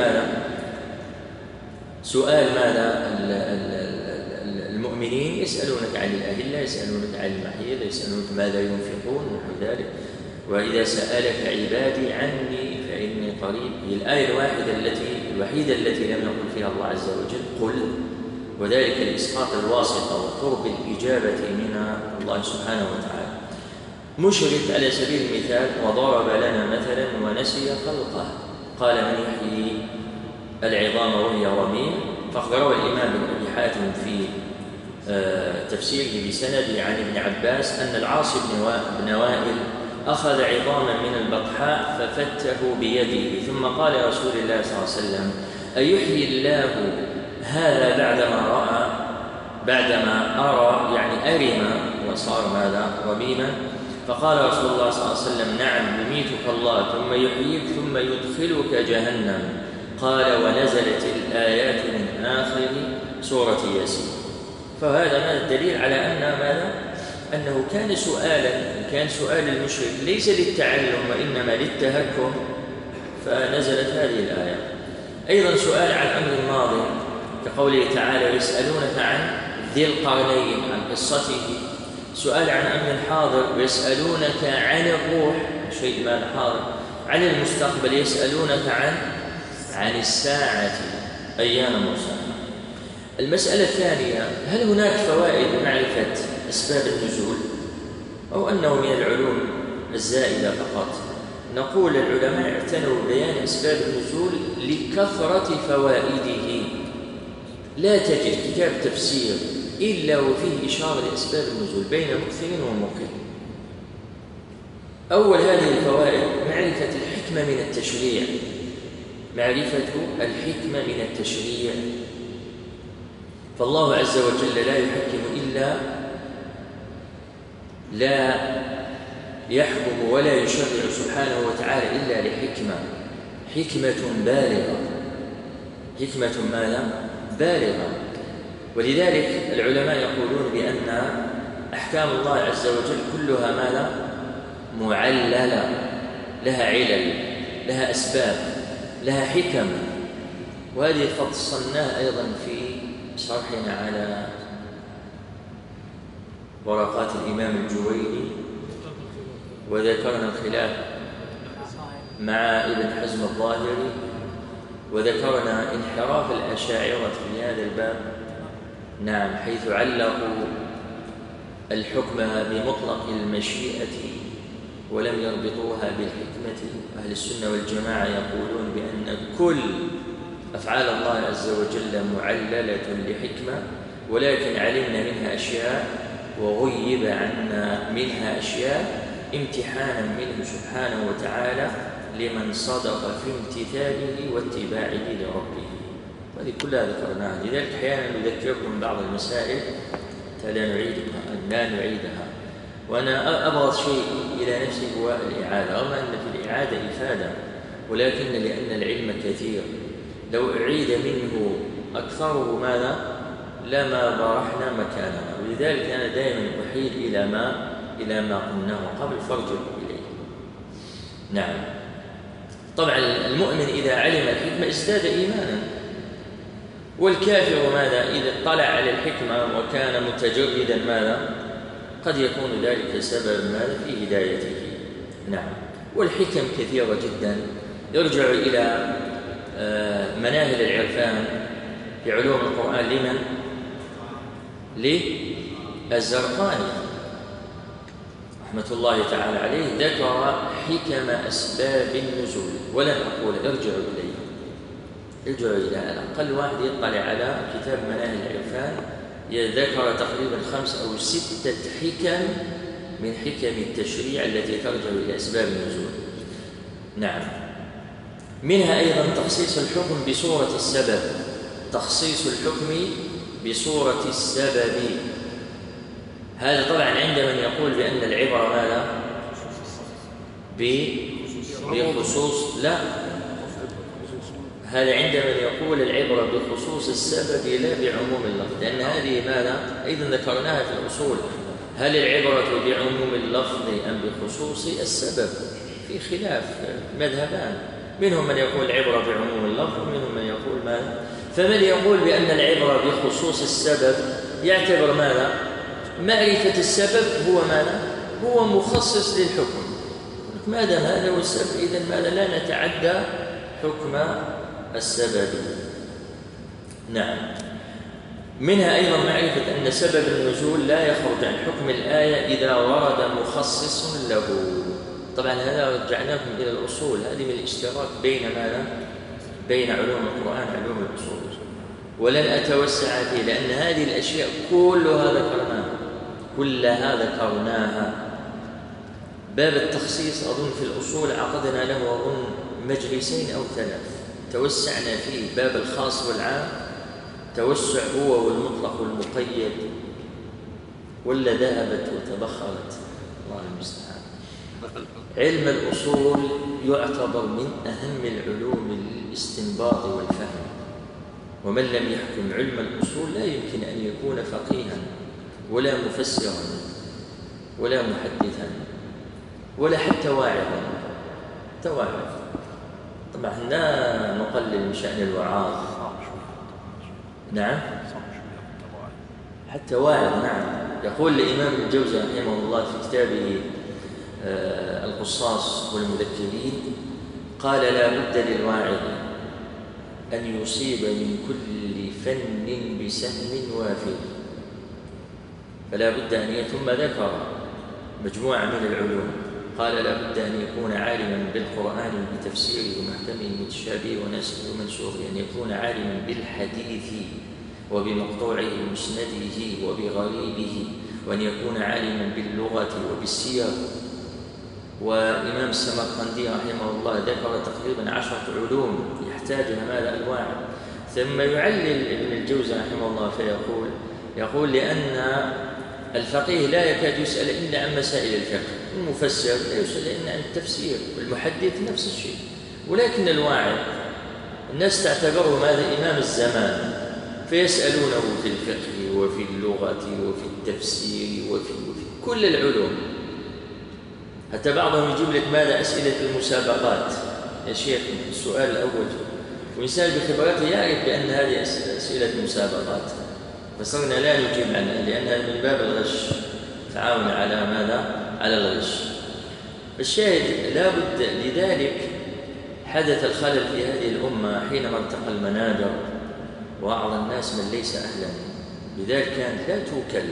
سؤال المؤمنين يسألونك عن الأهلة، يسألونك عن المحيض، يسألونك ماذا ينفقون ونحو ذلك. وإذا سألك عبادي عني فإني قريب، هي الآية الوحيدة التي لم يقل فيها الله عز وجل قل، وذلك لإسقاط الواسطة وقرب الإجابة من الله سبحانه وتعالى. مشرك على سبيل المثال وضرب لنا مثلا ونسي خلقه، قال من يحيي العظام وهي رميم. فأخبره الإمام بن أبي حاتم في تفسيره بسند عن ابن عباس أن العاص بن وائل أخذ عظاما من البطحاء ففته بيده، ثم قال يا رسول الله صلى الله عليه وسلم أيحيي الله هذا بعدما أرى، يعني أرم وصار ماذا رميما؟ فقال رسول الله صلى الله عليه وسلم نعم يميتك الله ثم يحييك ثم يدخلك جهنم. قال ونزلت الآيات من آخر سورة ياسين. فهذا ما الدليل على أنه كان سؤال المشرك ليس للتعلم وإنما للتهكم، فنزلت هذه الآية. أيضا سؤال عن أمر ماضي كقوله تعالى يسألونك عن ذي القرنين عن قصته. سؤال عن أمر حاضر ويسألونك عن الروح، شيء ما حاضر. عن المستقبل يسألونك عن الساعة أيان مرساها. المسألة الثانية، هل هناك فوائد معرفة أسباب النزول أو أنه من العلوم الزائدة فقط؟ نقول العلماء اعتنوا ببيان أسباب النزول لكثرة فوائده. لا تجد كتاب تفسير إلا وفيه إشارة لأسباب النزول بين مكثر ومقل. أول هذه الفوائد معرفة الحكمة من التشريع، فالله عز وجل لا يحكم ولا يشرع سبحانه وتعالى إلا حكمة بالغة. ولذلك العلماء يقولون بأن أحكام الله عز وجل كلها معللة، لها علل، لها أسباب، لها حكم. وهذه فصلناها أيضا في شرحنا على ورقات الإمام الجويني، وذكرنا الخلاف مع ابن حزم الظاهري، وذكرنا انحراف الأشاعرة في هذا الباب، نعم، حيث علقوا الحكم بمطلق المشيئة ولم يربطوها بالحكمة. أهل السنة والجماعة يقولون بأن كل أفعال الله عز وجل معللة لحكمة، ولكن علمنا منها أشياء وغيب عنا منها أشياء امتحانا منه سبحانه وتعالى لمن صدق في امتثاله واتباعه لربه. وهذه كلها ذكرناها. لذلك أحيانا نذكركم بعض المسائل لا نعيدها. وأنا أبغض شيء إلى نفسي هو الإعادة، رغم أن في الإعادة إفادة، ولكن لأن العلم كثير لو أعيد منه أكثره لما برحنا مكاننا. ولذلك أنا دائما أحيد إلى ما قلناه قبل فارجعوا إليه. نعم. طبعا المؤمن إذا علم الحكمة ازداد إيمانا، والكافر إذا اطلع على الحكمة وكان متجردا قد يكون ذلك سببا في هدايته. نعم. والحكم كثيرة جدا، يرجع إلى مناهل العرفان في علوم القرآن لمن؟ للزرقاني رحمة الله تعالى عليه، ذكر حكم أسباب النزول. ولن أقول ارجعوا إلى الأقل واحد يطلع على كتاب مناهل العرفان، ذكر تقريبا 5 أو 6 حكم من حكم التشريع التي ترجع إلى أسباب النزول. نعم. منها أيضا تخصيص الحكم بصورة السبب. هذا طبعا عند من يقول بأن العبرة ماذا؟ بخصوص، لا، هذا عند من يقول العبرة بخصوص السبب لا بعموم اللفظ، لأن هذه ماذا؟ أيضا ذكرناها في الأصول، هل العبرة بعموم اللفظ أم بخصوص السبب؟ في خلاف، مذهبان، منهم من يقول العبرة بعموم اللفظ ومنهم من يقول ماذا؟ فمن يقول بأن العبرة بخصوص السبب يعتبر ماذا؟ معرفة السبب هو ماذا؟ هو مخصص للحكم، ما دام هذا هو السبب إذن ماذا؟ لا نتعدى حكم السبب. نعم. منها أيضا معرفة أن سبب النزول لا يخرج عن حكم الآية إذا ورد مخصص له. طبعا هذا رجعناكم إلى الأصول، هذه من الاشتراك بين ماذا؟ بين علوم القرآن وعلوم الأصول، ولن أتوسع فيه لأن هذه الأشياء كلها ذكرناها. باب التخصيص أظن في الأصول عقدنا له أظن مجلسين أو 3 توسعنا فيه. باب الخاص والعام توسع هو والمطلق والمقيد، ولا ذهبت وتبخرت؟ الله المستعان. علم الأصول يعتبر من أهم العلوم للاستنباط والفهم، ومن لم يحكم علم الأصول لا يمكن أن يكون فقيها ولا مفسرا ولا محدثا ولا حتى واعظا. طبعا لا نقلل من شأن الوعاظ، نعم، حتى واعظ. نعم. يقول الإمام الجوزي رحمه الله في كتابه القصاص والمذكرين، قال: لا بد للواعظ أن يصيب من كل فن بسهم وافر، فلا بد أن ثم ذكر مجموعة من العلوم، قال: لا بد أن يكون عالما بالقرآن بتفسيره ومحكمه متشابهه وناسخه ومنسوخه، أن يكون عالما بالحديث وبمقطوعه ومسنده وبغريبه، وأن يكون عالما باللغة وبالسير. وإمام السمرقندي رحمه الله ذكر تقريبا 10 علوم يحتاجها ماذا؟ الواعظ. ثم يعلل ابن الجوزي رحمه الله فيقول لأن الفقيه لا يكاد يسأل إلا عن مسائل الفقه، المفسر لا يسأل إلا عن التفسير، والمحدث نفس الشيء. ولكن الواعظ الناس تعتبره ماذا؟ إمام الزمان، فيسألونه في الفقه وفي اللغة وفي التفسير وفي كل العلوم. حتى بعضهم يجيب لك ماذا؟ أسئلة المسابقات. يا شيخ السؤال الأول، وإنسان بخبرته يعرف بأن هذه أسئلة مسابقات، فصرنا لا نجيب عنها لأنها من باب الغش، تعاون على ماذا؟ على الغش. الشاهد لا بد، لذلك حدث الخلل في هذه الأمة حينما ارتقى المنابر وأعظى الناس من ليس أهلا، لذلك كانت لا توكل.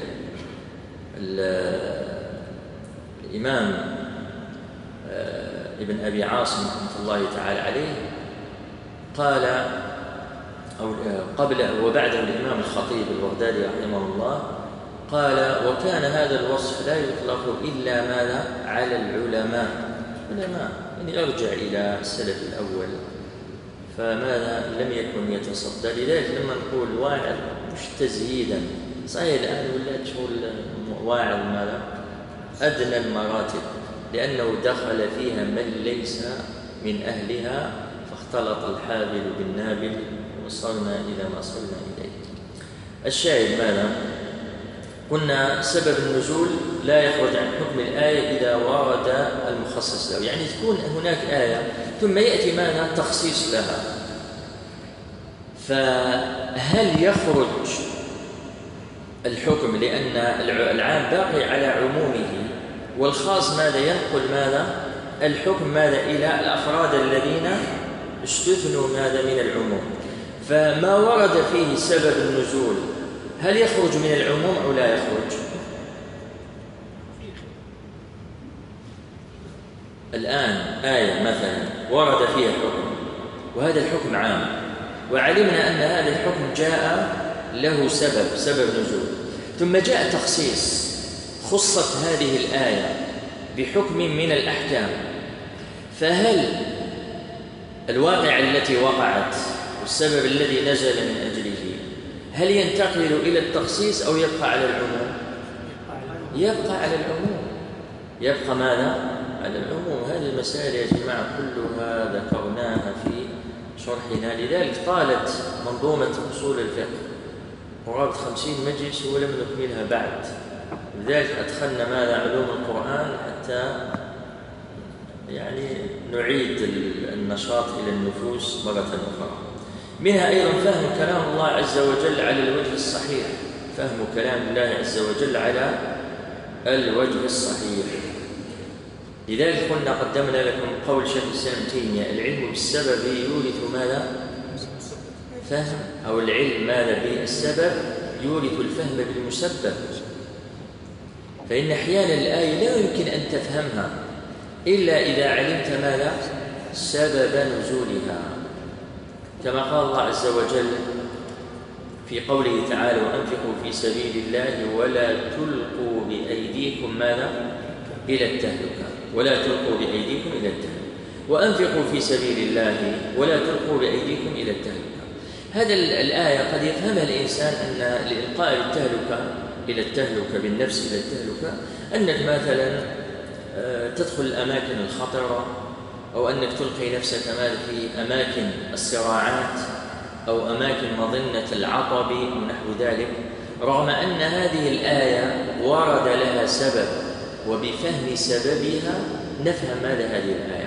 الإمام ابن أبي عاصم رحمة الله تعالى عليه قال، أو قبل وبعده الإمام الخطيب البغدادي رحمه الله قال: وكان هذا الوصف لا يطلق إلا ماذا؟ على العلماء، يعني يرجع إلى السلف الأول، فماذا لم يكن يتصدى. لذلك لما نقول واعظ مش تزهيدا، صحيح الآن ولا تقول واعظ ماذا؟ أدنى المراتب، لأنه دخل فيها من ليس من أهلها، فاختلط الحابل بالنابل وصلنا إلى ما صلنا إليه. الشاهد ماذا؟ قلنا سبب النزول لا يخرج عن حكم الآية إذا ورد المخصص له، يعني تكون هناك آية ثم يأتي ماذا؟ تخصيص لها. فهل يخرج الحكم لأن العام باقي على عمومه والخاص ماذا؟ ينقل ماذا؟ الحكم ماذا؟ إلى الأفراد الذين استثنوا ماذا؟ من العموم. فما ورد فيه سبب النزول هل يخرج من العموم أو لا يخرج؟ الآن آية مثلا ورد فيها حكم، وهذا الحكم عام، وعلمنا أن هذا الحكم جاء له سبب نزول، ثم جاء تخصيص، خصت هذه الآية بحكم من الأحكام، فهل الواقع التي وقعت والسبب الذي نزل من أجله هل ينتقل إلى التخصيص أو يبقى على العموم؟ يبقى على العموم، يبقى ماذا؟ على العموم. هذه المسائل يا جماعة كلها ذكرناها في شرحنا، لذلك طالت منظومة أصول الفقه قرابة 50 مجلس ولم نكملها بعد، لذلك أدخلنا ماذا؟ علوم القرآن حتى يعني نعيد النشاط إلى النفوس مرة أخرى. منها أيضا فهم كلام الله عز وجل على الوجه الصحيح، فهم كلام الله عز وجل على الوجه الصحيح. لذلك قلنا قدمنا لكم قول شيخ الإسلام تيمية: العلم بالسبب يورث ماذا؟ فهم، أو العلم ماذا بالسبب يورث الفهم بالمسبب. فإن أحيانا الآية لا يمكن أن تفهمها إلا إذا علمت ماذا؟ سبب نزولها، كما قال الله عز وجل في قوله تعالى: وأنفقوا في سبيل الله ولا تلقوا بأيديكم ماذا؟ إلى التهلكة، ولا تلقوا بأيديكم إلى التهلكة، وأنفقوا في سبيل الله ولا تلقوا بأيديكم إلى التهلكة. هذا الآية قد يفهمها الإنسان أن لإلقاء التهلكة إلى التهلكة بالنفس إلى التهلكة أنك مثلا تدخل الأماكن الخطرة، أو أنك تلقي نفسك في أماكن الصراعات أو أماكن مظنة العطب ونحو ذلك، رغم أن هذه الآية ورد لها سبب، وبفهم سببها نفهم ماذا هذه الآية.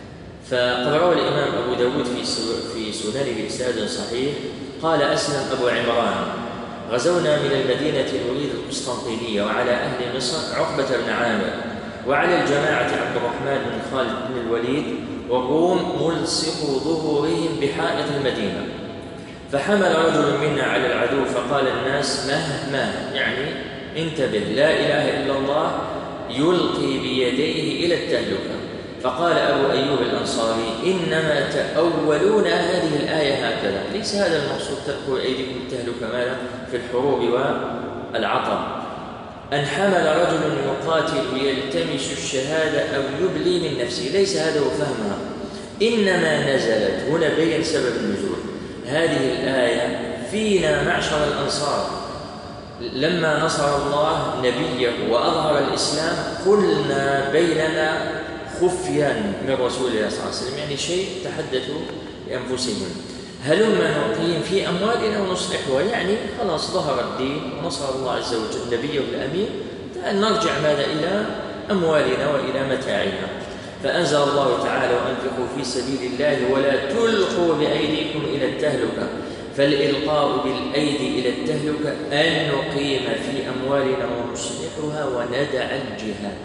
فقد روى الإمام أبو داود في سننه بإسناد صحيح قال: أسلم أبو عمران: غزونا من المدينة نريد القسطنطينية، وعلى أهل مصر عقبة بن عامر، وعلى الجماعة عبد الرحمن بن خالد بن الوليد، والروم ملصقوا ظهورهم بحائط المدينة. فحمل رجل منا على العدو فقال الناس: مه يعني انتبه، لا إله إلا الله، يلقي بيديه إلى التهلكة. فقال أبو أيوب الأنصاري: إنما تأولون هذه الآية هكذا، ليس هذا المقصود تلقوا أيديكم التهلكة ماذا؟ في الحروب والعطب. أن حمل رجل يقاتل يلتمس الشهادة أو يبلي من نفسه، ليس هذا هو فهمها، إنما نزلت هنا بين سبب النزول هذه الآية فينا معشر الأنصار، لما نصر الله نبيه وأظهر الإسلام قلنا بيننا خفيا من رسول الله صلى الله عليه وسلم، يعني شيء تحدثوا لأنفسهم: هلما نعطيهم في أموالنا ونصلحها، يعني خلاص ظهر الدين ونصر الله عز وجل نبيه الأمين، نرجع ماذا؟ إلى أموالنا وإلى متاعنا. فأنزل الله تعالى: وأنفقوا في سبيل الله ولا تلقوا بأيديكم إلى التهلكة. فالإلقاء بالأيدي إلى التهلكة أن نقيم في أموالنا ونصلحها وندع الجهاد.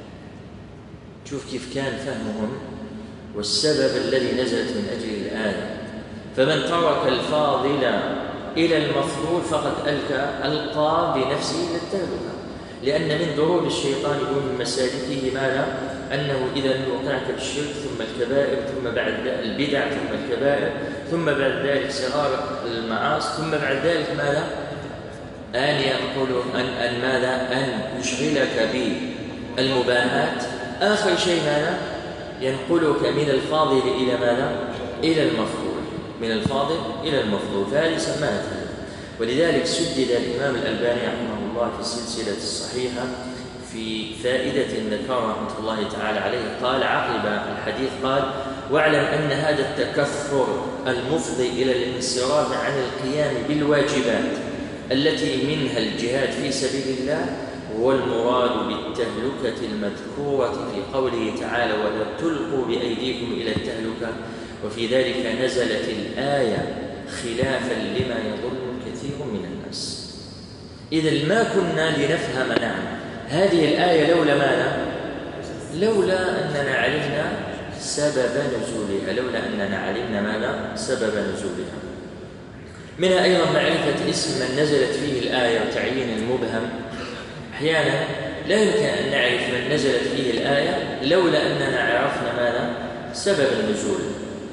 شوف كيف كان فهمهم والسبب الذي نزلت من أجل الآية. فمن ترك الفاضل إلى المفضول فقد ألقى بنفسه إلى التهلكة، لأن من ضروب الشيطان من مسالكه ماذا؟ أنه إذا وقعك بالشرك ثم الكبائر ثم بعد البدع ثم الكبائر ثم بعد ذلك صغار المعاصي ثم بعد ذلك ماذا؟ أن يقول أن ماذا؟ أن يشغلك بالمباحات، آخر شيء ماذا؟ ينقلك من الفاضل إلى ماذا؟ إلى المفضول، من الفاضل إلى المفضول، فهذه سماها. ولذلك سدد الإمام الألباني رحمه الله في السلسلة الصحيحة في فائدة ذكرها رحمة الله تعالى عليه، قال عقب الحديث قال: واعلم أن هذا التكثر المفضي إلى الانصراف عن القيام بالواجبات التي منها الجهاد في سبيل الله هو المراد بالتهلكة المذكورة في قوله تعالى: ولا تلقوا بأيديكم إلى التهلكة. وفي ذلك نزلت الآية خلافا لما يظن كثير من الناس. إذا ما كنا لنفهم هذه الآية لولا ماذا؟ لولا أننا علمنا سبب نزولها، لولا أننا علمنا ماذا؟ سبب نزولها. منها أيضا معرفة اسم من نزلت فيه الآية وتعيين المبهم. أحيانا لا يمكن أن نعرف من نزلت فيه الآية لولا أننا عرفنا ماذا؟ سبب النزول.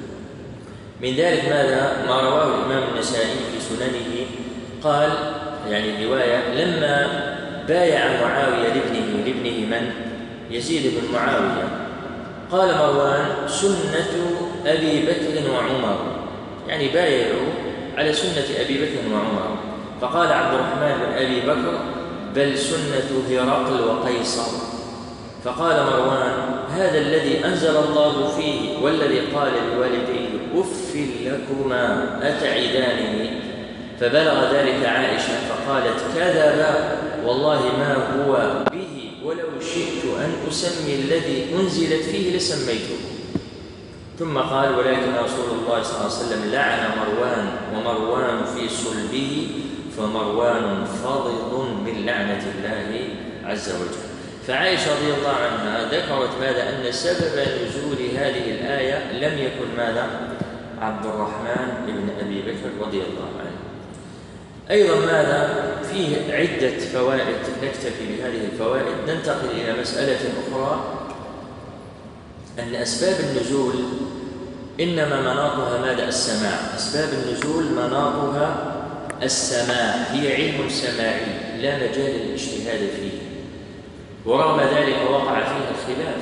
من ذلك ماذا؟ ما رواه الإمام النسائي في سننه قال، يعني رواية: لما بايع معاوية لابنه من؟ يزيد بن معاوية، قال مروان: سنة أبي بكر وعمر، يعني بايعوا على سنة أبي بكر وعمر. فقال عبد الرحمن بن أبي بكر: بل سنة هرقل وقيصر. فقال مروان: هذا الذي أنزل الله فيه والذي قال لوالديه أف لكما أتعدانني. فبلغ ذلك عائشة فقالت: كذبا والله ما هو به، ولو شئت أن أسمي الذي أنزلت فيه لسميته. ثم قال: ولكن رسول الله صلى الله عليه وسلم لعن مروان، ومروان في صلبه، فمروان فضض من لعنة الله عز وجل. فعائشة رضي الله عنها ذكرت ماذا؟ أن سبب نزول هذه الآية لم يكن ماذا؟ عبد الرحمن بن أبي بكر رضي الله عنه. أيضا ماذا؟ فيه عدة فوائد، نكتفي بهذه الفوائد. ننتقل إلى مسألة أخرى، أن أسباب النزول إنما مناطها ماذا؟ السماع. أسباب النزول مناطها السماع، هي علم سماعي لا مجال للاجتهاد فيه، ورغم ذلك وقع فيها الخلاف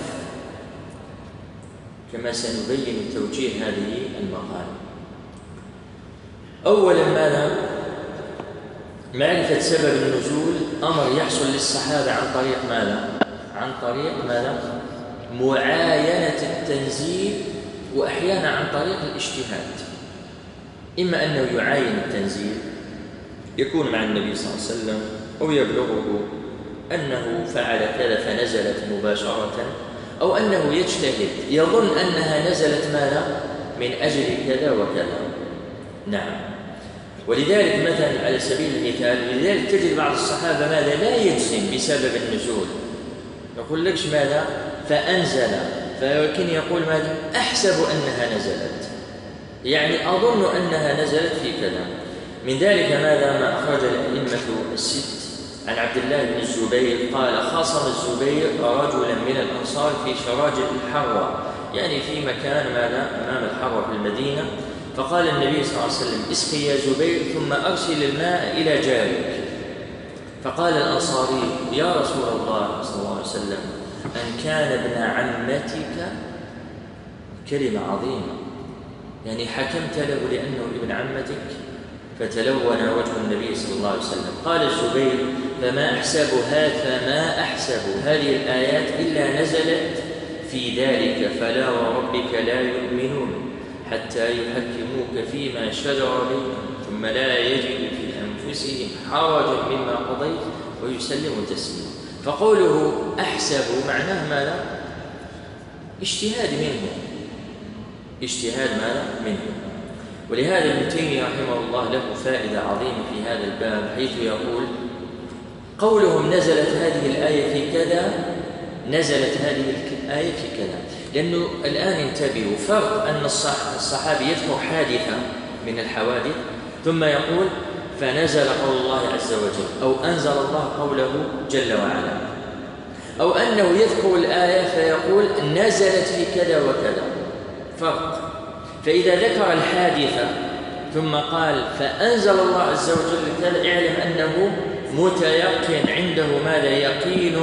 كما سنبين توجيه هذه المقالة. أولا ماذا؟ معرفة سبب النزول أمر يحصل للصحابة عن طريق ماذا؟ عن طريق ماذا؟ معاينة التنزيل، وأحيانا عن طريق الاجتهاد. إما أنه يعاين التنزيل يكون مع النبي صلى الله عليه وسلم، أو يبلغه أنه فعل كذا فنزلت مباشرة، أو أنه يجتهد يظن أنها نزلت ماذا؟ من أجل كذا وكذا. نعم. ولذلك مثلا على سبيل المثال، لذلك تجد بعض الصحابة ماذا؟ لا يجزم بسبب النزول، يقول لكش ماذا؟ فأنزل، فلكن يقول ماذا؟ أحسب أنها نزلت، يعني أظن أنها نزلت في كذا. من ذلك ماذا؟ ما أخرج الأئمة الست عن عبد الله بن الزبير قال: خاصم الزبير رجلا من الأنصار في شراجة الحرة، يعني في مكان ماذا؟ أمام الحرة في المدينة. فقال النبي صلى الله عليه وسلم: اسقي يا زبير ثم أرسل الماء إلى جارك. فقال الأنصاري: يا رسول الله صلى الله عليه وسلم، أن كان ابن عمتك، كلمة عظيمة، يعني حكمت له لأنه ابن عمتك؟ فتلون وجه النبي صلى الله عليه وسلم. قال الزبير: فما أحسب هذه الآيات إلا نزلت في ذلك، فلا وربك لا يؤمنون حتى يحكموك فيما شجر بينهم ثم لا يجدوا في أنفسهم حرجا مما قضيت ويسلموا تسليما. فقوله أحسب معناه ماذا؟ اجتهاد ماذا؟ منه. ولهذا ابن تيمية رحمه الله له فائدة عظيمة في هذا الباب، حيث يقول: قولهم نزلت هذه الآية في كذا، نزلت هذه الآية في كذا، لأنه الآن انتبهوا، فرق أن الصحابي يذكر حادثة من الحوادث ثم يقول فنزل قول الله عز وجل، أو أنزل الله قوله جل وعلا، أو أنه يذكر الآية فيقول نزلت في كذا وكذا، فرق. فإذا ذكر الحادثة ثم قال فأنزل الله عز وجل كذا، اعلم أنه متيقن، عنده ماذا؟ يقين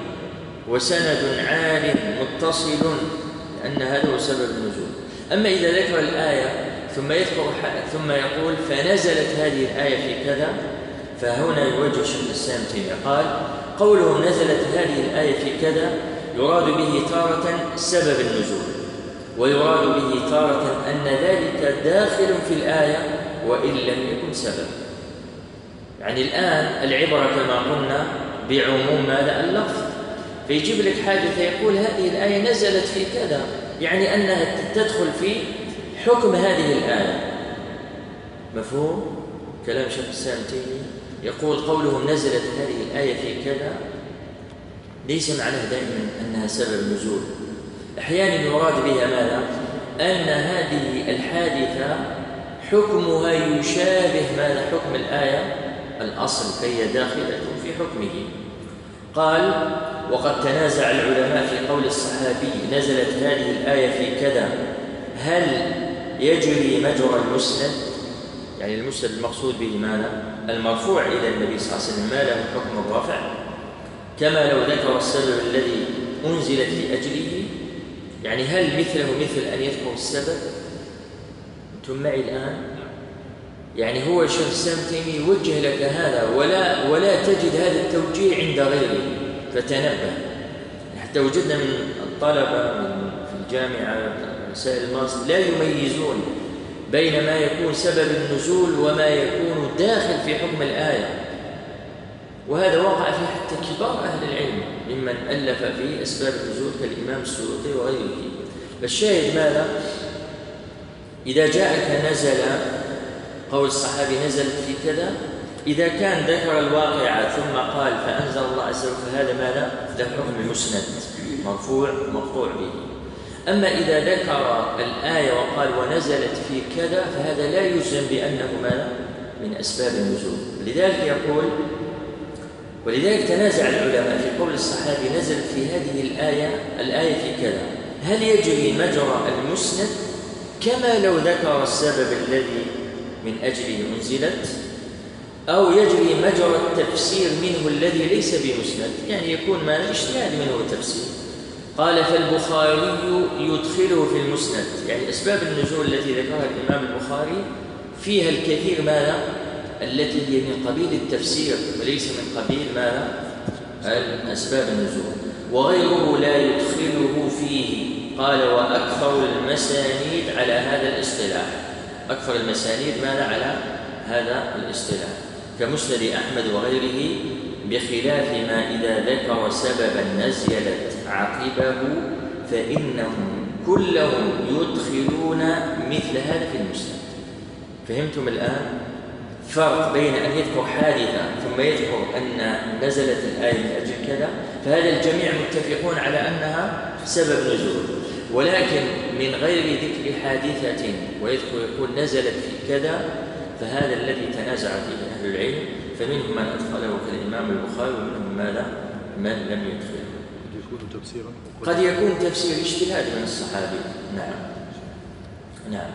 وسند عال متصل، لأن هذا هو سبب النزول. أما إذا ذكر الآية ثم يقول فنزلت هذه الآية في كذا، فهنا يوجه شيخ الإسلام تيمية قال: قوله نزلت هذه الآية في كذا يراد به تارة سبب النزول، ويراد به تارة أن ذلك داخل في الآية وإن لم يكن سبب. يعني الآن العبرة كما قلنا بعموم ماذا؟ اللفظ. فيجيب لك حادثة يقول هذه الآية نزلت في كذا، يعني أنها تدخل في حكم هذه الآية. مفهوم كلام شيخ الإسلام تيمية؟ يقول قولهم نزلت هذه الآية في كذا ليس معناه دائما أنها سبب نزول، أحيانا يراد بها ماذا؟ أن هذه الحادثة حكمها يشابه ماذا؟ حكم الآية الأصل، فهي داخلة في حكمه. قال: وقد تنازع العلماء في قول الصحابي نزلت هذه الآية في كذا، هل يجري مجرى المسند؟ يعني المسند المقصود به ماذا؟ المرفوع إلى النبي صلى الله عليه وسلم، ما له حكم الرفع، كما لو ذكر السبب الذي أنزلت لأجله. يعني هل مثله مثل أن يذكر السبب؟ أنتم معي الآن؟ يعني هو شيخ الإسلام تيمية يوجه لك هذا ولا تجد هذا التوجيه عند غيره، فتنبه. حتى وجدنا من الطلبة في الجامعة رسائل الماضي لا يميزون بين ما يكون سبب النزول وما يكون داخل في حكم الآية، وهذا وقع فيه حتى كبار أهل العلم ممن ألف في أسباب النزول كالإمام السيوطي وغيره. فالشاهد ماذا؟ إذا جاءك نزل قول الصحابي نزلت في كذا، إذا كان ذكر الواقعة ثم قال فأنزل الله عز وجل فهذا ماذا؟ له حكم مسند مرفوع مقطوع به. أما إذا ذكر الآية وقال ونزلت في كذا فهذا لا يجزم بأنه ماذا؟ من أسباب النزول. ولذلك تنازع العلماء في قول الصحابي نزلت في هذه الآية في كذا، هل يجري مجرى المسند كما لو ذكر السبب الذي من أجله أنزلت، أو يجري مجرى التفسير منه الذي ليس بمسند، يعني يكون ما اجتهاد منه التفسير. قال فالبخاري يدخله في المسند، يعني أسباب النزول التي ذكرها الإمام البخاري فيها الكثير ماذا؟ التي هي من قبيل التفسير وليس من قبيل ماذا؟ أسباب النزول، وغيره لا يدخله فيه. قال وأكثر المسانيد على هذا الاصطلاح، أكثر المسانيد ماذا؟ على هذا الاصطلاح كمسند أحمد وغيره، بخلاف ما إذا ذكر سببا نزلت عقبه فإنهم كلهم يدخلون مثل هذا في المسند. فهمتم الآن؟ فرق بين أن يذكر حادثة ثم يذكر أن نزلت الآية من أجل كذا، فهذا الجميع متفقون على أنها سبب نزول، ولكن من غير ذكر حادثة ويذكر يقول نزلت في كذا، فهذا الذي تنازع فيه أهل العلم، فمنهم من أدخله كالإمام البخاري ومنهم ماذا؟ من لم يدخله. قد يكون تفسير اجتهاد من الصحابي. نعم.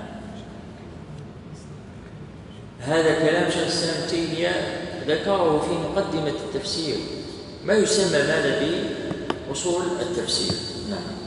هذا كلام شيخ الإسلام تيمية ذكره في مقدمة التفسير، ما يسمى ماذا بأصول التفسير. نعم.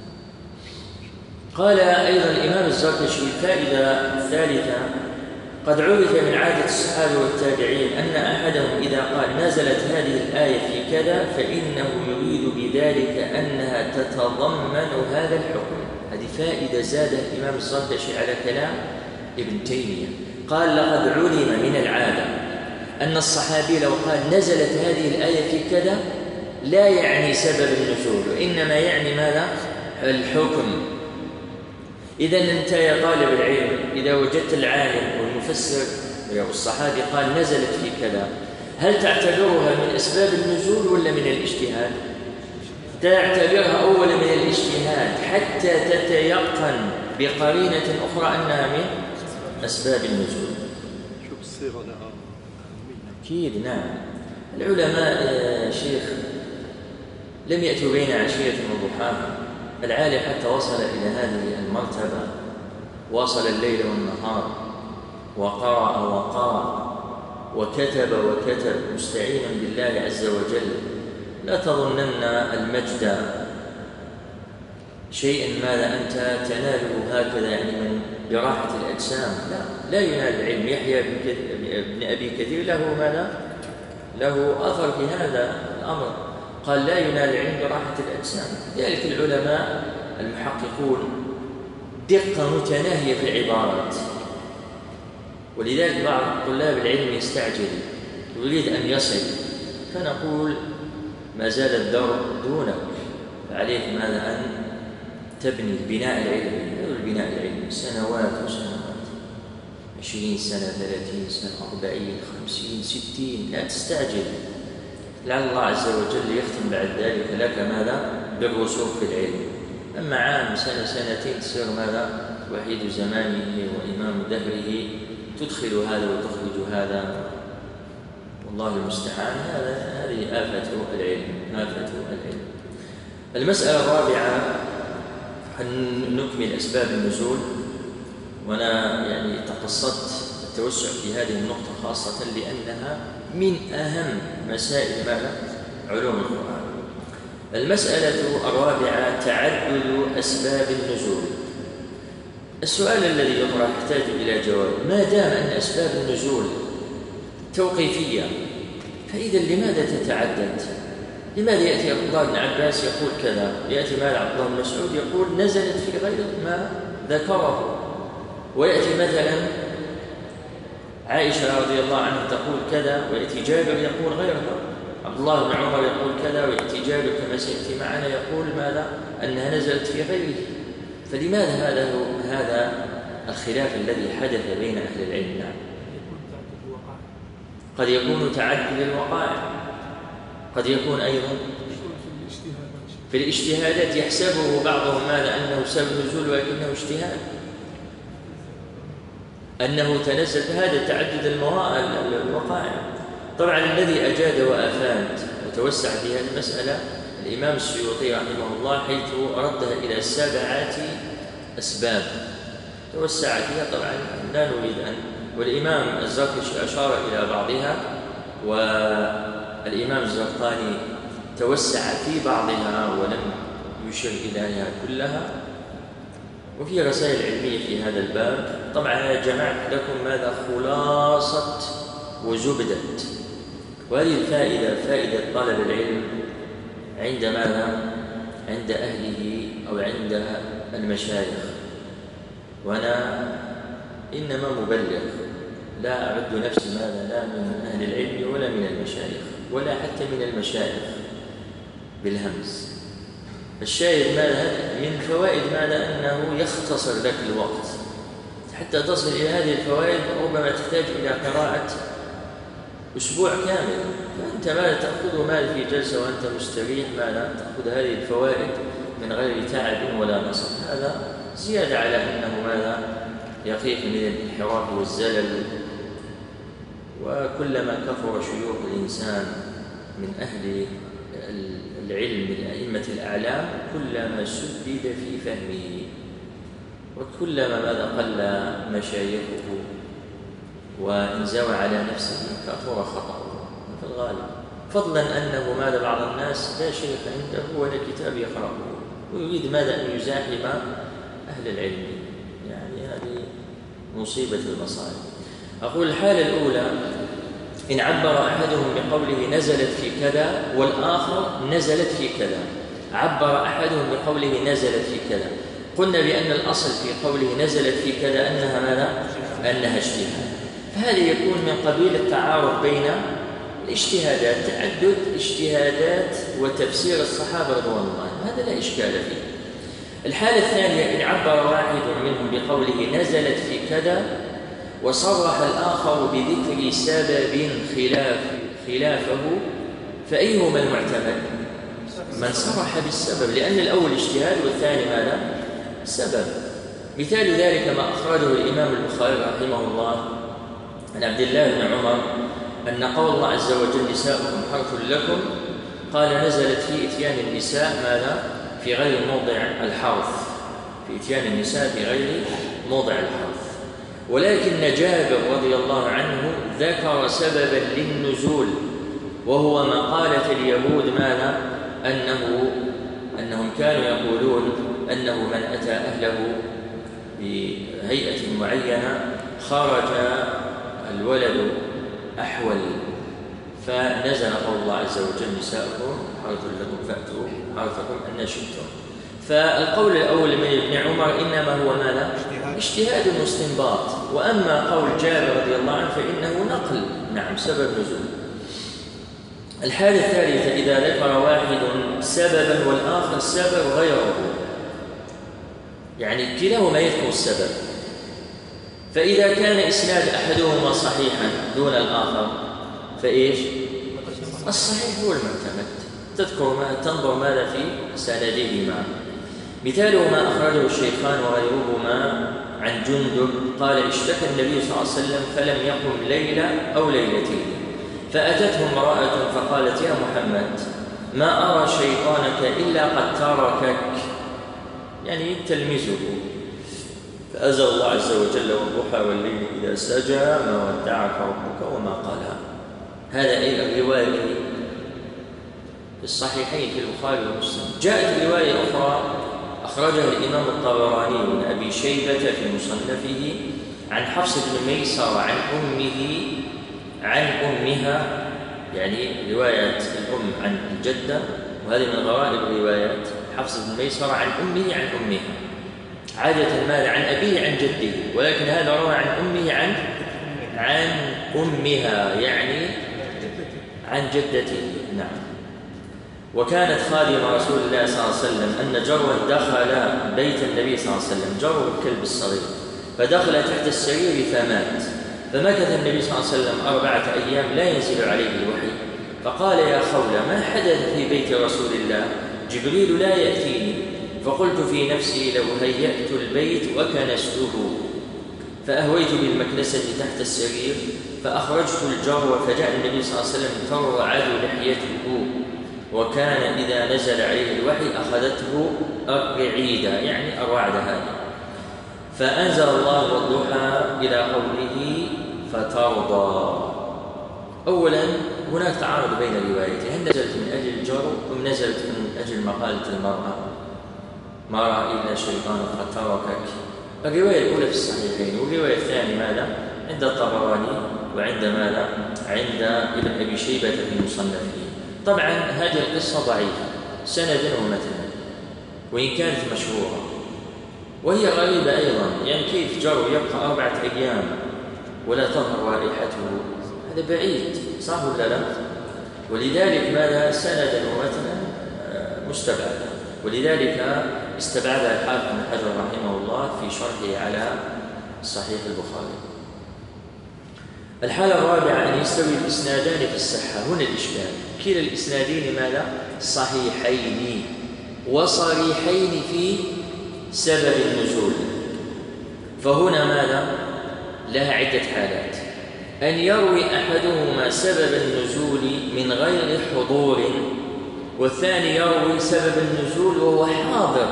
قال أيضا الإمام الزركشي فائدة ثالثة: قد عرف من عادة الصحابة والتابعين أن أحدهم إذا قال نزلت هذه الآية في كذا فإنه يريد بذلك أنها تتضمن هذا الحكم. هذه فائدة زادها الإمام الزركشي على كلام ابن تيمية. قال لقد علم من العادة أن الصحابي لو قال نزلت هذه الآية في كذا لا يعني سبب النزول، وإنما يعني ماذا؟ الحكم. إذا أنت يا طالب العلم إذا وجدت العالم والمفسر والصحابي قال نزلت في كذا، هل تعتبرها من أسباب النزول ولا من الاجتهاد؟ تعتبرها أولا من الاجتهاد حتى تتيقن بقرينة أخرى أنها من أسباب النزول. شوف الصيغة لها أكيد. نعم. العلماء شيخ لم يأتوا بين عشية وضحاها. العالم حتى وصل إلى هذه المرتبة وصل الليل والنهار وقرأ وكتب مستعينا بالله عز وجل. لا تظنن المجد شيئا ماذا أنت تناله هكذا يعني من براحة الأجسام. لا ينال العلم. يحيى بن أبي كثير له ماذا؟ له أثر في هذا الأمر، قال لا ينال العلم براحة الأجسام. لذلك العلماء المحققون دقة متناهية في العبارات، ولذلك بعض طلاب العلم يستعجل يريد أن يصل، فنقول ما زال الدرب دونك، فعليك ماذا؟ أن تبني بناء العلم. البناء العلمي سنوات 20 سنة 30 سنة 40 50 60. لا تستعجل، لعل الله عز وجل يختم بعد ذلك لك ماذا؟ بالرسوخ في العلم. أما عام سنة سنتين تصير ماذا؟ وحيد زمانه وإمام دهره، تدخل هذا وتخرج هذا، والله المستعان. هذه آفة العلم. المسألة الرابعة نكمل أسباب النزول، وأنا يعني تقصدت التوسع في هذه النقطة خاصة لأنها من أهم مسائل علوم القرآن. المسألة الرابعة تعدد أسباب النزول. السؤال الذي يطرح يحتاج إلى جواب. ما دام أن أسباب النزول توقيفية، فإذا لماذا تتعدد؟ لماذا يأتي عبد الله بن عباس يقول كذا، يأتي مال عبد الله بن مسعود يقول نزلت في غير ما ذكره، ويأتي مثلا عائشة رضي الله عنها تقول كذا، ويأتي جابر يقول غيرها، عبد الله بن عمر يقول كذا، ويأتي جابر كما سيأتي معنا يقول ماذا؟ أنها نزلت في غيره. فلماذا هذا الخلاف الذي حدث بين أهل العلم؟ قد يكون تعدد الوقائع، قد يكون أيضا في الاجتهادات يحسبه بعضهم ماذا؟ أنه سبب نزول ولكنه اجتهاد، أنه تنزل. هذا تعدد الوقائع. طبعا الذي أجاد وأفاد وتوسع في هذه المسألة الإمام السيوطي رحمه الله، حيث ردها إلى 7 أسباب توسع فيها. طبعا لا نريد أن، والإمام الزركشي أشار إلى بعضها، والإمام الزرقاني توسع في بعضها ولم يشر إليها كلها، وفي رسائل علمية في هذا الباب. طبعا أنا جمعت لكم ماذا؟ خلاصة وزبدة. وهذه الفائدة فائدة طالب العلم عند ماذا؟ عند أهله أو عند المشايخ. وأنا إنما مبلغ، لا أعد نفسي ماذا؟ لا من أهل العلم ولا من المشايخ ولا حتى من المشايخ بالهمس. الشاهد ماذا؟ من فوائد ماذا؟ أنه يختصر لك الوقت حتى تصل إلى هذه الفوائد. ربما تحتاج إلى قراءة أسبوع كامل، فأنت ماذا تأخذه ماذا في جلسة وأنت مستريح؟ ماذا تأخذ هذه الفوائد من غير تعب ولا نصب. هذا زيادة على أنه ماذا؟ يقيك من الانحراف والزلل. وكلما كثر شيوخ الإنسان من أهل العلم من أئمة الأعلام كلما سدد في فهمه، وكلما ماذا قل مشايخه وانزوى على نفسه كثر خطأه في الغالب. فضلا أنه ماذا؟ بعض الناس لا شيخ عنده ولا كتاب يقرأه، ويريد ماذا؟ أن يزاحم أهل العلم. يعني هذه مصيبة المصائب. أقول الحالة الأولى: إن عبر أحدهم بقوله نزلت في كذا والآخر نزلت في كذا، عبر أحدهم بقوله نزلت في كذا، قلنا بأن الأصل في قوله نزلت في كذا أنها ماذا؟ أنها اجتهاد. فهذا يكون من قبيل التعارض بين الاجتهادات، تعدد اجتهادات وتفسير الصحابة رضوان الله، هذا لا إشكال فيه. الحالة الثانية: إن عبر واحد منهم بقوله نزلت في كذا وصرح الآخر بذكر سبب خلافه، فأيهما المعتمد؟ من صرح بالسبب، لأن الأول اجتهاد والثاني ماذا؟ سبب. مثال ذلك ما أخرجه الإمام البخاري رحمه الله عن عبد الله بن عمر أن قول الله عز وجل نساؤكم حرث لكم، قال نزلت في إتيان النساء ماذا؟ في غير موضع الحرث، في إتيان النساء في غير موضع الحرث. ولكن جابر رضي الله عنه ذكر سببا للنزول، وهو مقالة اليهود ماذا؟ أنهم كانوا يقولون أنه من أتى أهله بهيئة معينة خرج الولد أحول، فنزل قول الله عز وجل نساؤكم حرث لكم فأتوا حرثكم أن شئتم. فالقول الأول من ابن عمر إنما هو ماذا؟ اجتهاد واستنباط. وأما قول جابر رضي الله عنه فإنه نقل، نعم، سبب نزول. الحالة الثالثة: إذا ذكر واحد سببا والآخر سبب غيره، يعني كلاهما يذكر السبب، فإذا كان إسناد أحدهما صحيحا دون الآخر فإيش؟ الصحيح هو المعتمد، تنظر ماذا في سندهما. مثاله ما أخرجه الشيخان وغيرهما عن جندب قال: اشتكى النبي صلى الله عليه وسلم فلم يقم ليلة أو ليلتين، فأتته امرأة فقالت: يا محمد، ما أرى شيطانك إلا قد تركك، يعني تلمزه. فأنزل الله عز وجل: والضحى والليل إذا سجى ما ودعك ربك وما قلى. هذا أي الرواية في الصحيحين في البخاري ومسلم. جاءت رواية أخرى أخرجه الإمام الطبراني بن أبي شيبة في مصنفه عن حفص بن ميسر عن أمه عن أمها، يعني رواية الأم عن الجدة، وهذه من غرائب روايات حفص بن ميسر عن أمه عن أمها. عادة ماذا؟ عن أبيه عن جده، ولكن هذا روى عن أمه عن أمها، يعني عن جدته. نعم. وكانت خادمة رسول الله صلى الله عليه وسلم أن جروا دخل بيت النبي صلى الله عليه وسلم، جروا الكلب الصغير، فدخل تحت السرير فمات، فمكث النبي صلى الله عليه وسلم 4 أيام لا ينزل عليه الوحي، فقال يا خولة ما حدث في بيت رسول الله؟ جبريل لا يأتيني. فقلت في نفسي لو هيأت البيت وكنسته، فأهويت بالمكنسة تحت السرير فأخرجت الجرو، فجاء النبي صلى الله عليه وسلم ترعد لحيته، وكان إذا نزل عليه الوحي أخذته الرعيدة، يعني الرعد هذا. فأنزل الله والضحى إلى قوله فترضى. أولا هناك تعارض بين الروايتين، هل نزلت من أجل الجرو أم نزلت من أجل مقالة المرأة ما رأى إلا شيطان قد تركك؟ الرواية الأولى في الصحيحين، والرواية الثانية ماذا؟ عند الطبراني وعند ماذا؟ عند ابن أبي شيبة في مصنفه. طبعا هذه القصة ضعيفة سندا ومتنا وإن كانت مشهورة، وهي غريبة أيضا، يعني كيف جرو يبقى 4 أيام ولا تظهر رائحته؟ هذا بعيد، صح ولا لا؟ ولذلك ماذا؟ سندا ومتنا مستبعدا، ولذلك استبعدها الحافظ بن حجر رحمه الله في شرحه على صحيح البخاري. الحالة الرابعة أن يستوي الإسنادان في الصحة. هنا الإشكال، كلا الإسنادين ماذا؟ صحيحين وصريحين في سبب النزول. فهنا ماذا؟ لها عدة حالات، أن يروي أحدهما سبب النزول من غير حضور، والثاني يروي سبب النزول وهو حاضر،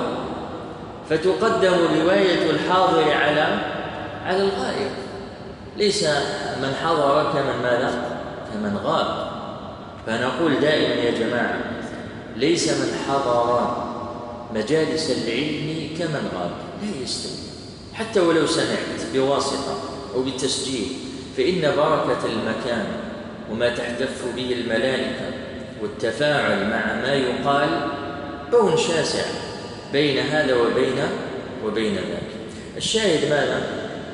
فتقدم رواية الحاضر على الغائب. ليس من حضر كمن ماذا؟ كمن غاب. فنقول دائما يا جماعة ليس من حضر مجالس العلم كمن غاب، لا يستوي، حتى ولو سمعت بواسطة أو بالتسجيل، فإن بركة المكان وما تحتف به الملائكة والتفاعل مع ما يقال بون شاسع بين هذا وبين ذاك. الشاهد ماذا؟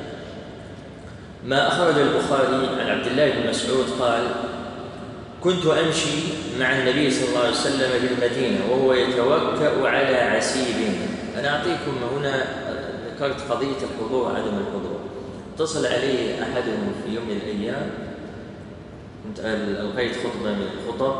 ما أخرج البخاري عن عبد الله بن مسعود قال كنت أمشي مع النبي صلى الله عليه وسلم بالمدينة وهو يتوكأ على عسيب. أنا أعطيكم هنا ذكرت قضية الحضور وعدم الحضور. اتصل علي أحدهم في يوم من الأيام، كنت ألقيت خطبة من الخطب،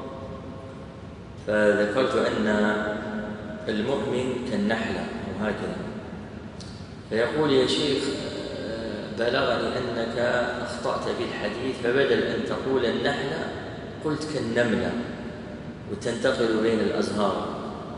فذكرت أن المؤمن كالنحلة وهكذا، فيقول يا شيخ بلغني أنك أخطأت بالحديث، فبدل أن تقول النحلة قلت كالنملة وتنتقل بين الأزهار.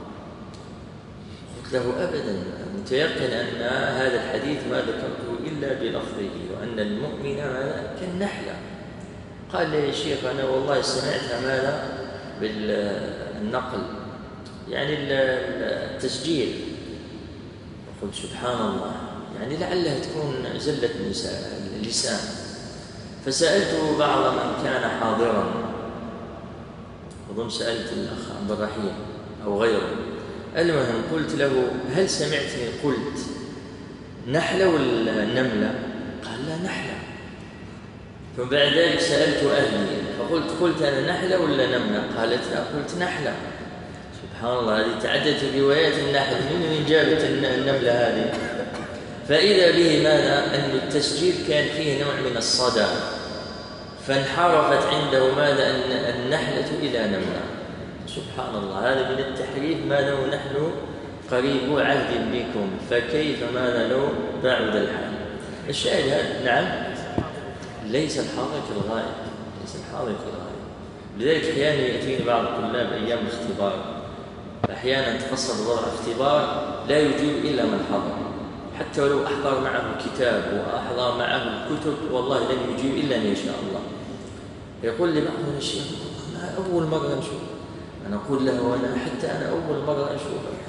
قلت له أبدا، متيقن أن هذا الحديث ما ذكرته إلا بلفظه، وأن المؤمن كالنحلة. قال لي يا شيخ أنا والله سمعتها ماذا بالنقل، يعني التسجيل. قلت سبحان الله، يعني لعلها تكون زلة اللسان. فسألت بعض من كان حاضرا، أظن سألت الأخ عبد الرحيم أو غيره، المهم قلت له هل سمعتني قلت نحلة ولا نملة؟ قال لا نحلة. فبعد ذلك سألت أهلي فقلت أنا نحلة ولا نملة؟ قالت لا، قلت نحلة. سبحان الله، هذه تعدت روايات النحل، من جابت النملة هذه؟ فإذا به ماذا؟ أن التسجيل كان فيه نوع من الصدى، فانحرفت عنده ماذا؟ النحلة إلى نملة. سبحان الله، هذا من التحريف ماذا؟ ونحن قريب عهد بكم، فكيف ماذا لو بعد الحال؟ الشاهد هذا نعم ليس الحاضر كالغائب، ليس الحاضر كالغائب. لذلك أحيانا يأتيني بعض الطلاب أيام الاختبار، أحيانا تفصل وضع اختبار لا يجيب إلا من حضر، حتى ولو أحضر معه كتاب وأحضر معه الكتب والله لن يجيب إلا إن شاء الله. يقول لي بعض الشيخ أنا أول مرة نشوف، أنا أقول له وأنا حتى أنا أول مرة أشوفك،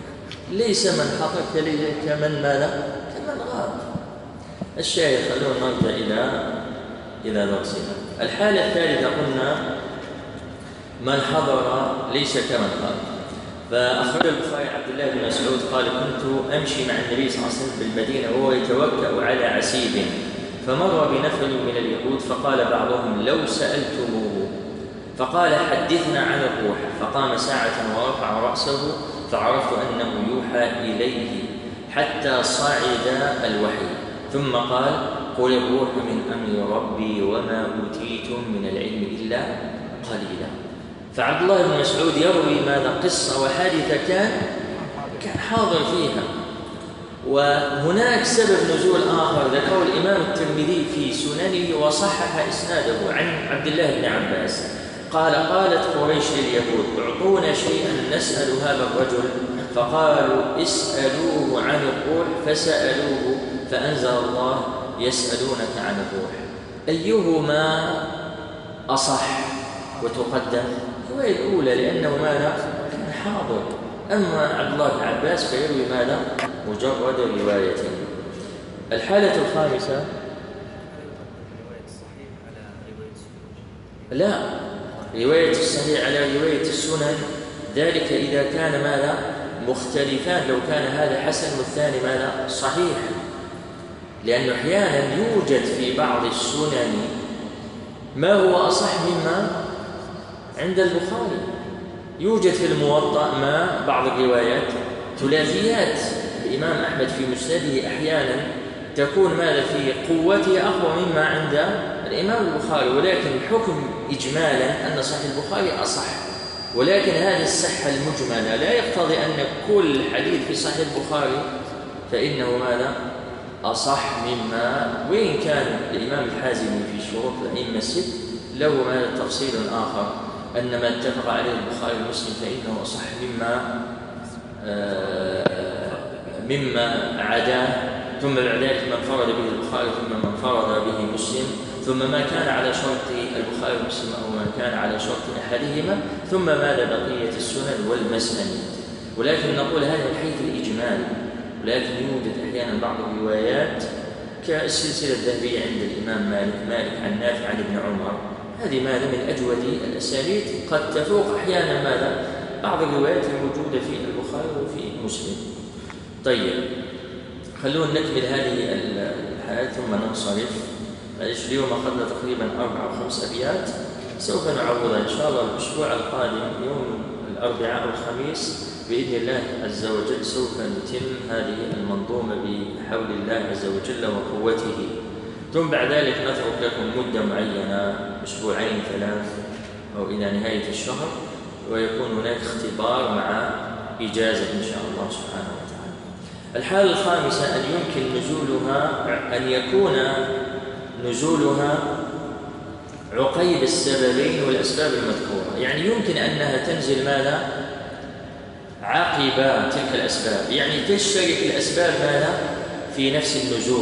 ليس من حضر كمن ماذا؟ كمن غاب. الشاهد خلونا نرجع إلى درسنا. الحالة الثالثة قلنا من حضر ليس كمن غاب. فأخرج البخاري عبد الله بن مسعود قال: كنت أمشي مع النبي صلى الله عليه وسلم بالمدينة وهو يتوكأ على عسيب، فمر بنفر من اليهود فقال بعضهم: لو سألتموه. فقال: حدثنا عن الروح. فقام ساعة ورفع رأسه فعرفت أنه يوحى إليه حتى صعد الوحي، ثم قال: قل الروح من أمر ربي وما أوتيتم من العلم إلا قليلا. فعبد الله بن مسعود يروي ماذا؟ قصة وحادثة كان حاضر فيها. وهناك سبب نزول آخر ذكره الإمام الترمذي في سننه وصحح إسناده عن عبد الله بن عباس قال: قالت قريش لليهود: اعطونا شيئا نسأل هذا الرجل. فقالوا: اسألوه عن الروح. فسألوه فأنزل الله: يسألونك عن الروح. أيهما أصح وتقدم؟ الرواية الأولى، لأنه ماذا؟ كان حاضر. أما عبد الله بن عباس فيروي ماذا؟ مجرد رواية. الحالة الخامسة، لا، رواية الصحيح على رواية السنن، ذلك إذا كان ماذا؟ مختلفان. لو كان هذا حسن والثاني ماذا؟ صحيح. لأنه أحيانا يوجد في بعض السنن ما هو أصح مما عند البخاري. يوجد في الموطأ ما بعض الروايات ثلاثيات الإمام أحمد في مسنده أحيانا تكون ماذا في قوتها أقوى مما عند الإمام البخاري، ولكن الحكم إجمالا أن صحيح البخاري أصح. ولكن هذه الصحة المجملة لا يقتضي أن كل حديث في صحيح البخاري فإنه ماذا؟ أصح مما، وإن كان الإمام الحازمي في شروط الأئمة الست له ماذا تفصيل آخر، أن ما اتفق عليه البخاري ومسلم فإنه أصح مما عداه، ثم بعد ذلك من فرد به البخاري ثم من فرد به مسلم، ثم ما كان على شرط البخاري ومسلم أو ما كان على شرط أحدهما، ثم ماذا بقية السنن والمسانيد. ولكن نقول هذا من حيث الإجمال، ولكن يوجد أحيانا بعض الروايات كالسلسلة الذهبية عند الإمام مالك عن نافع عن ابن عمر، هذه ماذا من أجود الأسانيد قد تفوق أحيانا ماذا بعض الروايات الموجودة في البخاري وفي مسلم. طيب، خلونا نكمل هذه الحالات ثم ننصرف. اليوم أخذنا تقريبا 4 أو 5 أبيات، سوف نعوضها إن شاء الله الأسبوع القادم يوم الأربعاء والخميس بإذن الله عز وجل. سوف نتم هذه المنظومة بحول الله عز وجل وقوته، ثم بعد ذلك نترك لكم مدة معينة 2 3 أو إلى نهاية الشهر، ويكون هناك اختبار مع إجازة إن شاء الله سبحانه وتعالى. الحالة الخامسة أن يكون نزولها عقيب السببين والأسباب المذكورة، يعني يمكن أنها تنزل ماذا؟ عقب تلك الأسباب، يعني تشترك الأسباب ماذا؟ في نفس النزول،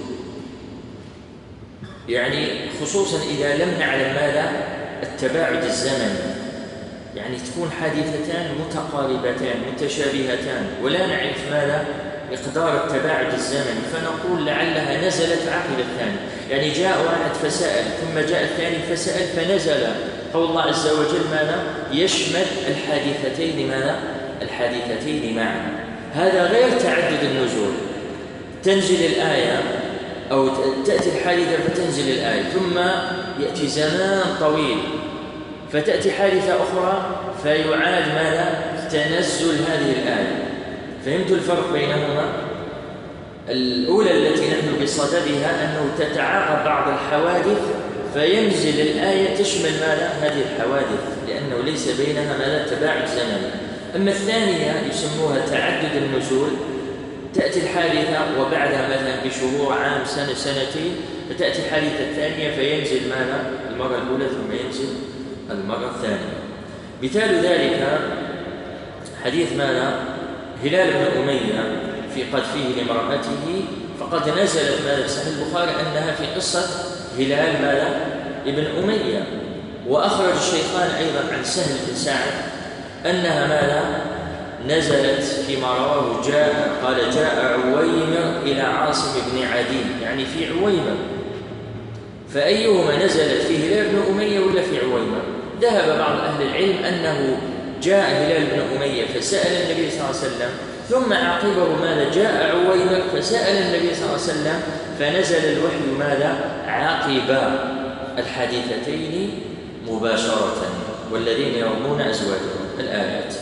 يعني خصوصا إذا لم نعلم ماذا؟ التباعد الزمني، يعني تكون حادثتان متقاربتان متشابهتان ولا نعرف ماذا؟ مقدار التباعد الزمني، فنقول لعلها نزلت عقب الثاني. يعني جاء واحد فسأل ثم جاء الثاني فسأل فنزل. قول الله عز وجل ماذا؟ يشمل الحادثتين ماذا؟ الحادثتين معا. هذا غير تعدد النزول، تنزل الآية أو تأتي الحادثة فتنزل الآية، ثم يأتي زمان طويل فتأتي حادثة أخرى فيعاد ماذا؟ تنزل هذه الآية. فهمت الفرق بينهما؟ الأولى التي نحن بصددها أنه تتعاقب بعض الحوادث فينزل الآية تشمل ماذا؟ هذه الحوادث، لأنه ليس بينها ماذا؟ تباعد زمني. أما الثانية يسموها تعدد النزول، تأتي الحادثة وبعدها مثلا بشهور، عام، سنة، سنتين، فتأتي الحادثة الثانية فينزل ماذا؟ المرة الأولى ثم ينزل المرة الثانية. مثال ذلك حديث ماذا؟ هلال بن أمية في قذفه لامرأته، فقد نزلت ماذا في صحيح البخاري أنها في قصة هلال ماذا؟ ابن أمية. وأخرج الشيخان أيضا عن سهل بن سعد أنها ماذا؟ نزلت فيما رواه جاء عويمر إلى عاصم بن عدي، يعني في عويمر، فأيهما نزلت فيه هلال بن أمية ولا في عويمر؟ ذهب بعض أهل العلم أنه جاء هلال بن أمية فسأل النبي صلى الله عليه وسلم، ثم عقبه ماذا جاء عويمر فسأل النبي صلى الله عليه وسلم، فنزل الوحي ماذا عقب الحادثتين مباشرة، والذين يرمون أزواجهم. الآيات.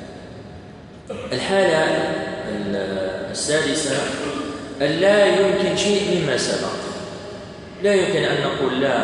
الحالة السادسة أن لا يمكن شيء مما سبق، لا يمكن أن نقول لا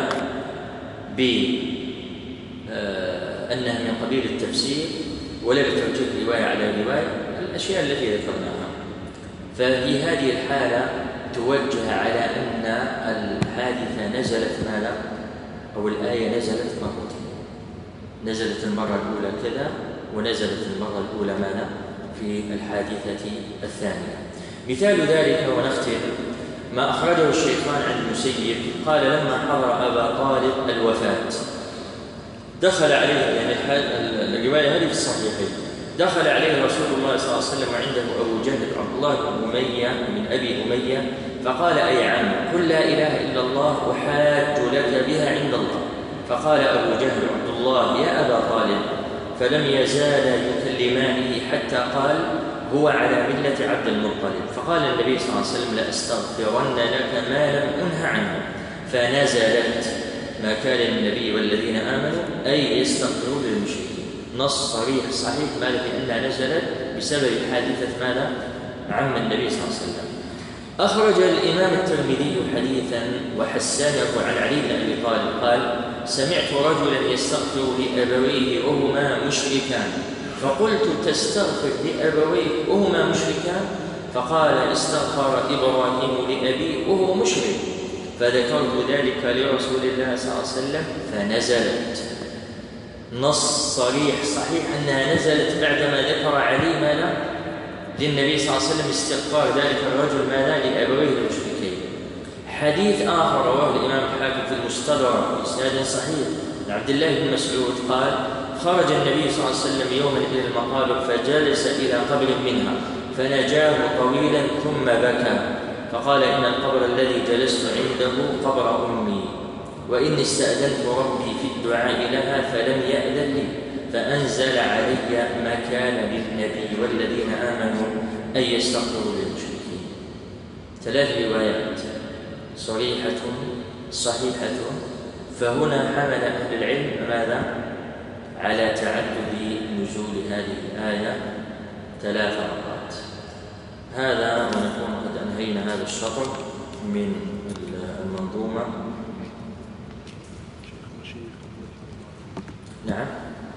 بأنها من قبيل التفسير ولا بتوجيه رواية على رواية، الأشياء التي ذكرناها. ففي هذه الحالة توجه على أن الحادثة نزلت ماذا؟ أو الآية نزلت مرتين، نزلت المرة الأولى كذا، ونزلت المرة الأولى ماذا؟ في الحادثة الثانية. مثال ذلك ونختم ما أخرجه الشيخان عن المسيب قال لما حضر أبا طالب الوفاة دخل عليه، يعني الرواية هذه في الصحيحين، دخل عليه رسول الله صلى الله عليه وسلم وعنده أبو جهل عبد الله بن أمية من أبي أمية، فقال أي عم قل لا إله إلا الله أحاج لك بها عند الله. فقال أبو جهل عبد الله يا أبا طالب، فلم يزال يكلمانه حتى قال هو على ملة عبد المطلب. فقال النبي صلى الله عليه وسلم لأستغفرن لك ما لم أنه عنه، فنزلت ما كان للنبي والذين آمنوا أي يستغفروا للمشركين. نص صريح صحيح ماذا في أنها نزلت بسبب حادثة ماذا عم النبي صلى الله عليه وسلم. أخرج الإمام الترمذي حديثا وحسنه عن علي بن أبي طالب قال سمعت رجلا يستغفر لأبويه وهما مشركان، فقلت تستغفر لأبويك وهما مشركان؟ فقال استغفر إبراهيم لأبيه وهو مشرك، فذكرت ذلك لرسول الله صلى الله عليه وسلم فنزلت. نص صريح صحيح أنها نزلت بعدما ذكر علي ماذا للنبي صلى الله عليه وسلم استغفار ذلك الرجل ماذا لأبويه المشركين. حديث آخر رواه الإمام الحاكم في المستدرك بإسناد صحيح عن عبد الله بن مسعود قال خرج النبي صلى الله عليه وسلم يوما إلى المقابر فجلس إلى قبر منها فنجاه طويلا ثم بكى فقال إن القبر الذي جلست عنده قبر أمي، وإني استأذنت ربي في الدعاء لها فلم يأذن لي، فأنزل علي ما كان للنبي والذين آمنوا أن يستغفروا للمشركين. 3 روايات صريحة صحيحة. فهنا حمل أهل العلم ماذا؟ على تعدد نزول هذه الآية 3 مرات. هذا ونكون قد أنهينا هذا الشطر من المنظومة. نعم.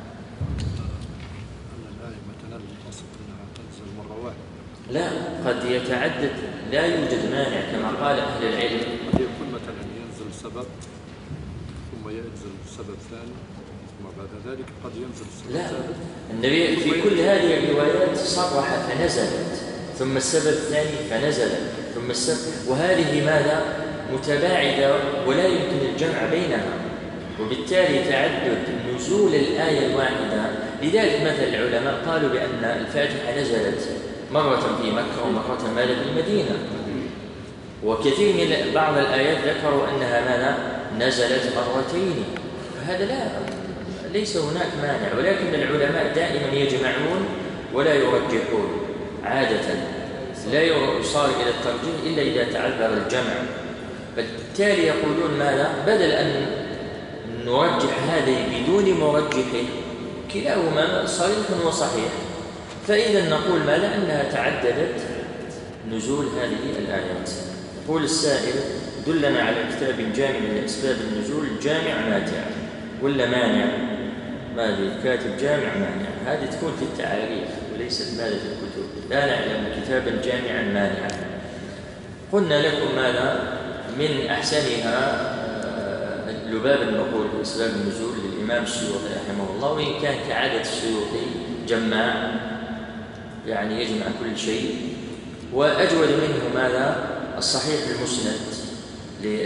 الآية مثلا الأصل أنها تنزل مرة واحدة. لا، قد يتعدد، لا يوجد مانع كما قال أهل العلم. قد يكون مثلا ينزل سبب ثم ينزل سبب ثاني ثم بعد ذلك قد ينزل سبب لا، ثالث. النبي في كل هذه الروايات صرح فنزلت ثم السبب الثاني فنزلت ثم السبب، وهذه ماذا؟ متباعدة ولا يمكن الجمع بينها، وبالتالي تعدد نزول الآية الواحدة. لذلك مثل العلماء قالوا بأن الفاتحة نزلت مرة في مكة ومرة ماذا في المدينة، وكثير من بعض الآيات ذكروا أنها ماذا نزلت مرتين، فهذا ليس هناك مانع، ولكن العلماء دائما يجمعون ولا يرجحون عادة، لا يصار إلى الترجيح إلا إذا تعذر الجمع. فبالتالي يقولون ماذا بدل أن نرجح هذه بدون مرجح كلاهما صريح وصحيح، فإذا نقول ماذا أنها تعددت نزول هذه الآيات. يقول السائل دلنا على كتاب جامع لأسباب النزول جامع ماتع ولا مانع؟ ماذا كاتب جامع مانع؟ هذه تكون في التعاريف وليست ماذا في الكتب، لا نعلم كتابا جامعا مانعا. قلنا لكم ماذا من أحسنها لباب النقول في أسباب النزول للإمام السيوطي رحمه الله، وإن كان كعادة السيوطي جماع يعني يجمع كل شيء. وأجود منه ماذا الصحيح المسند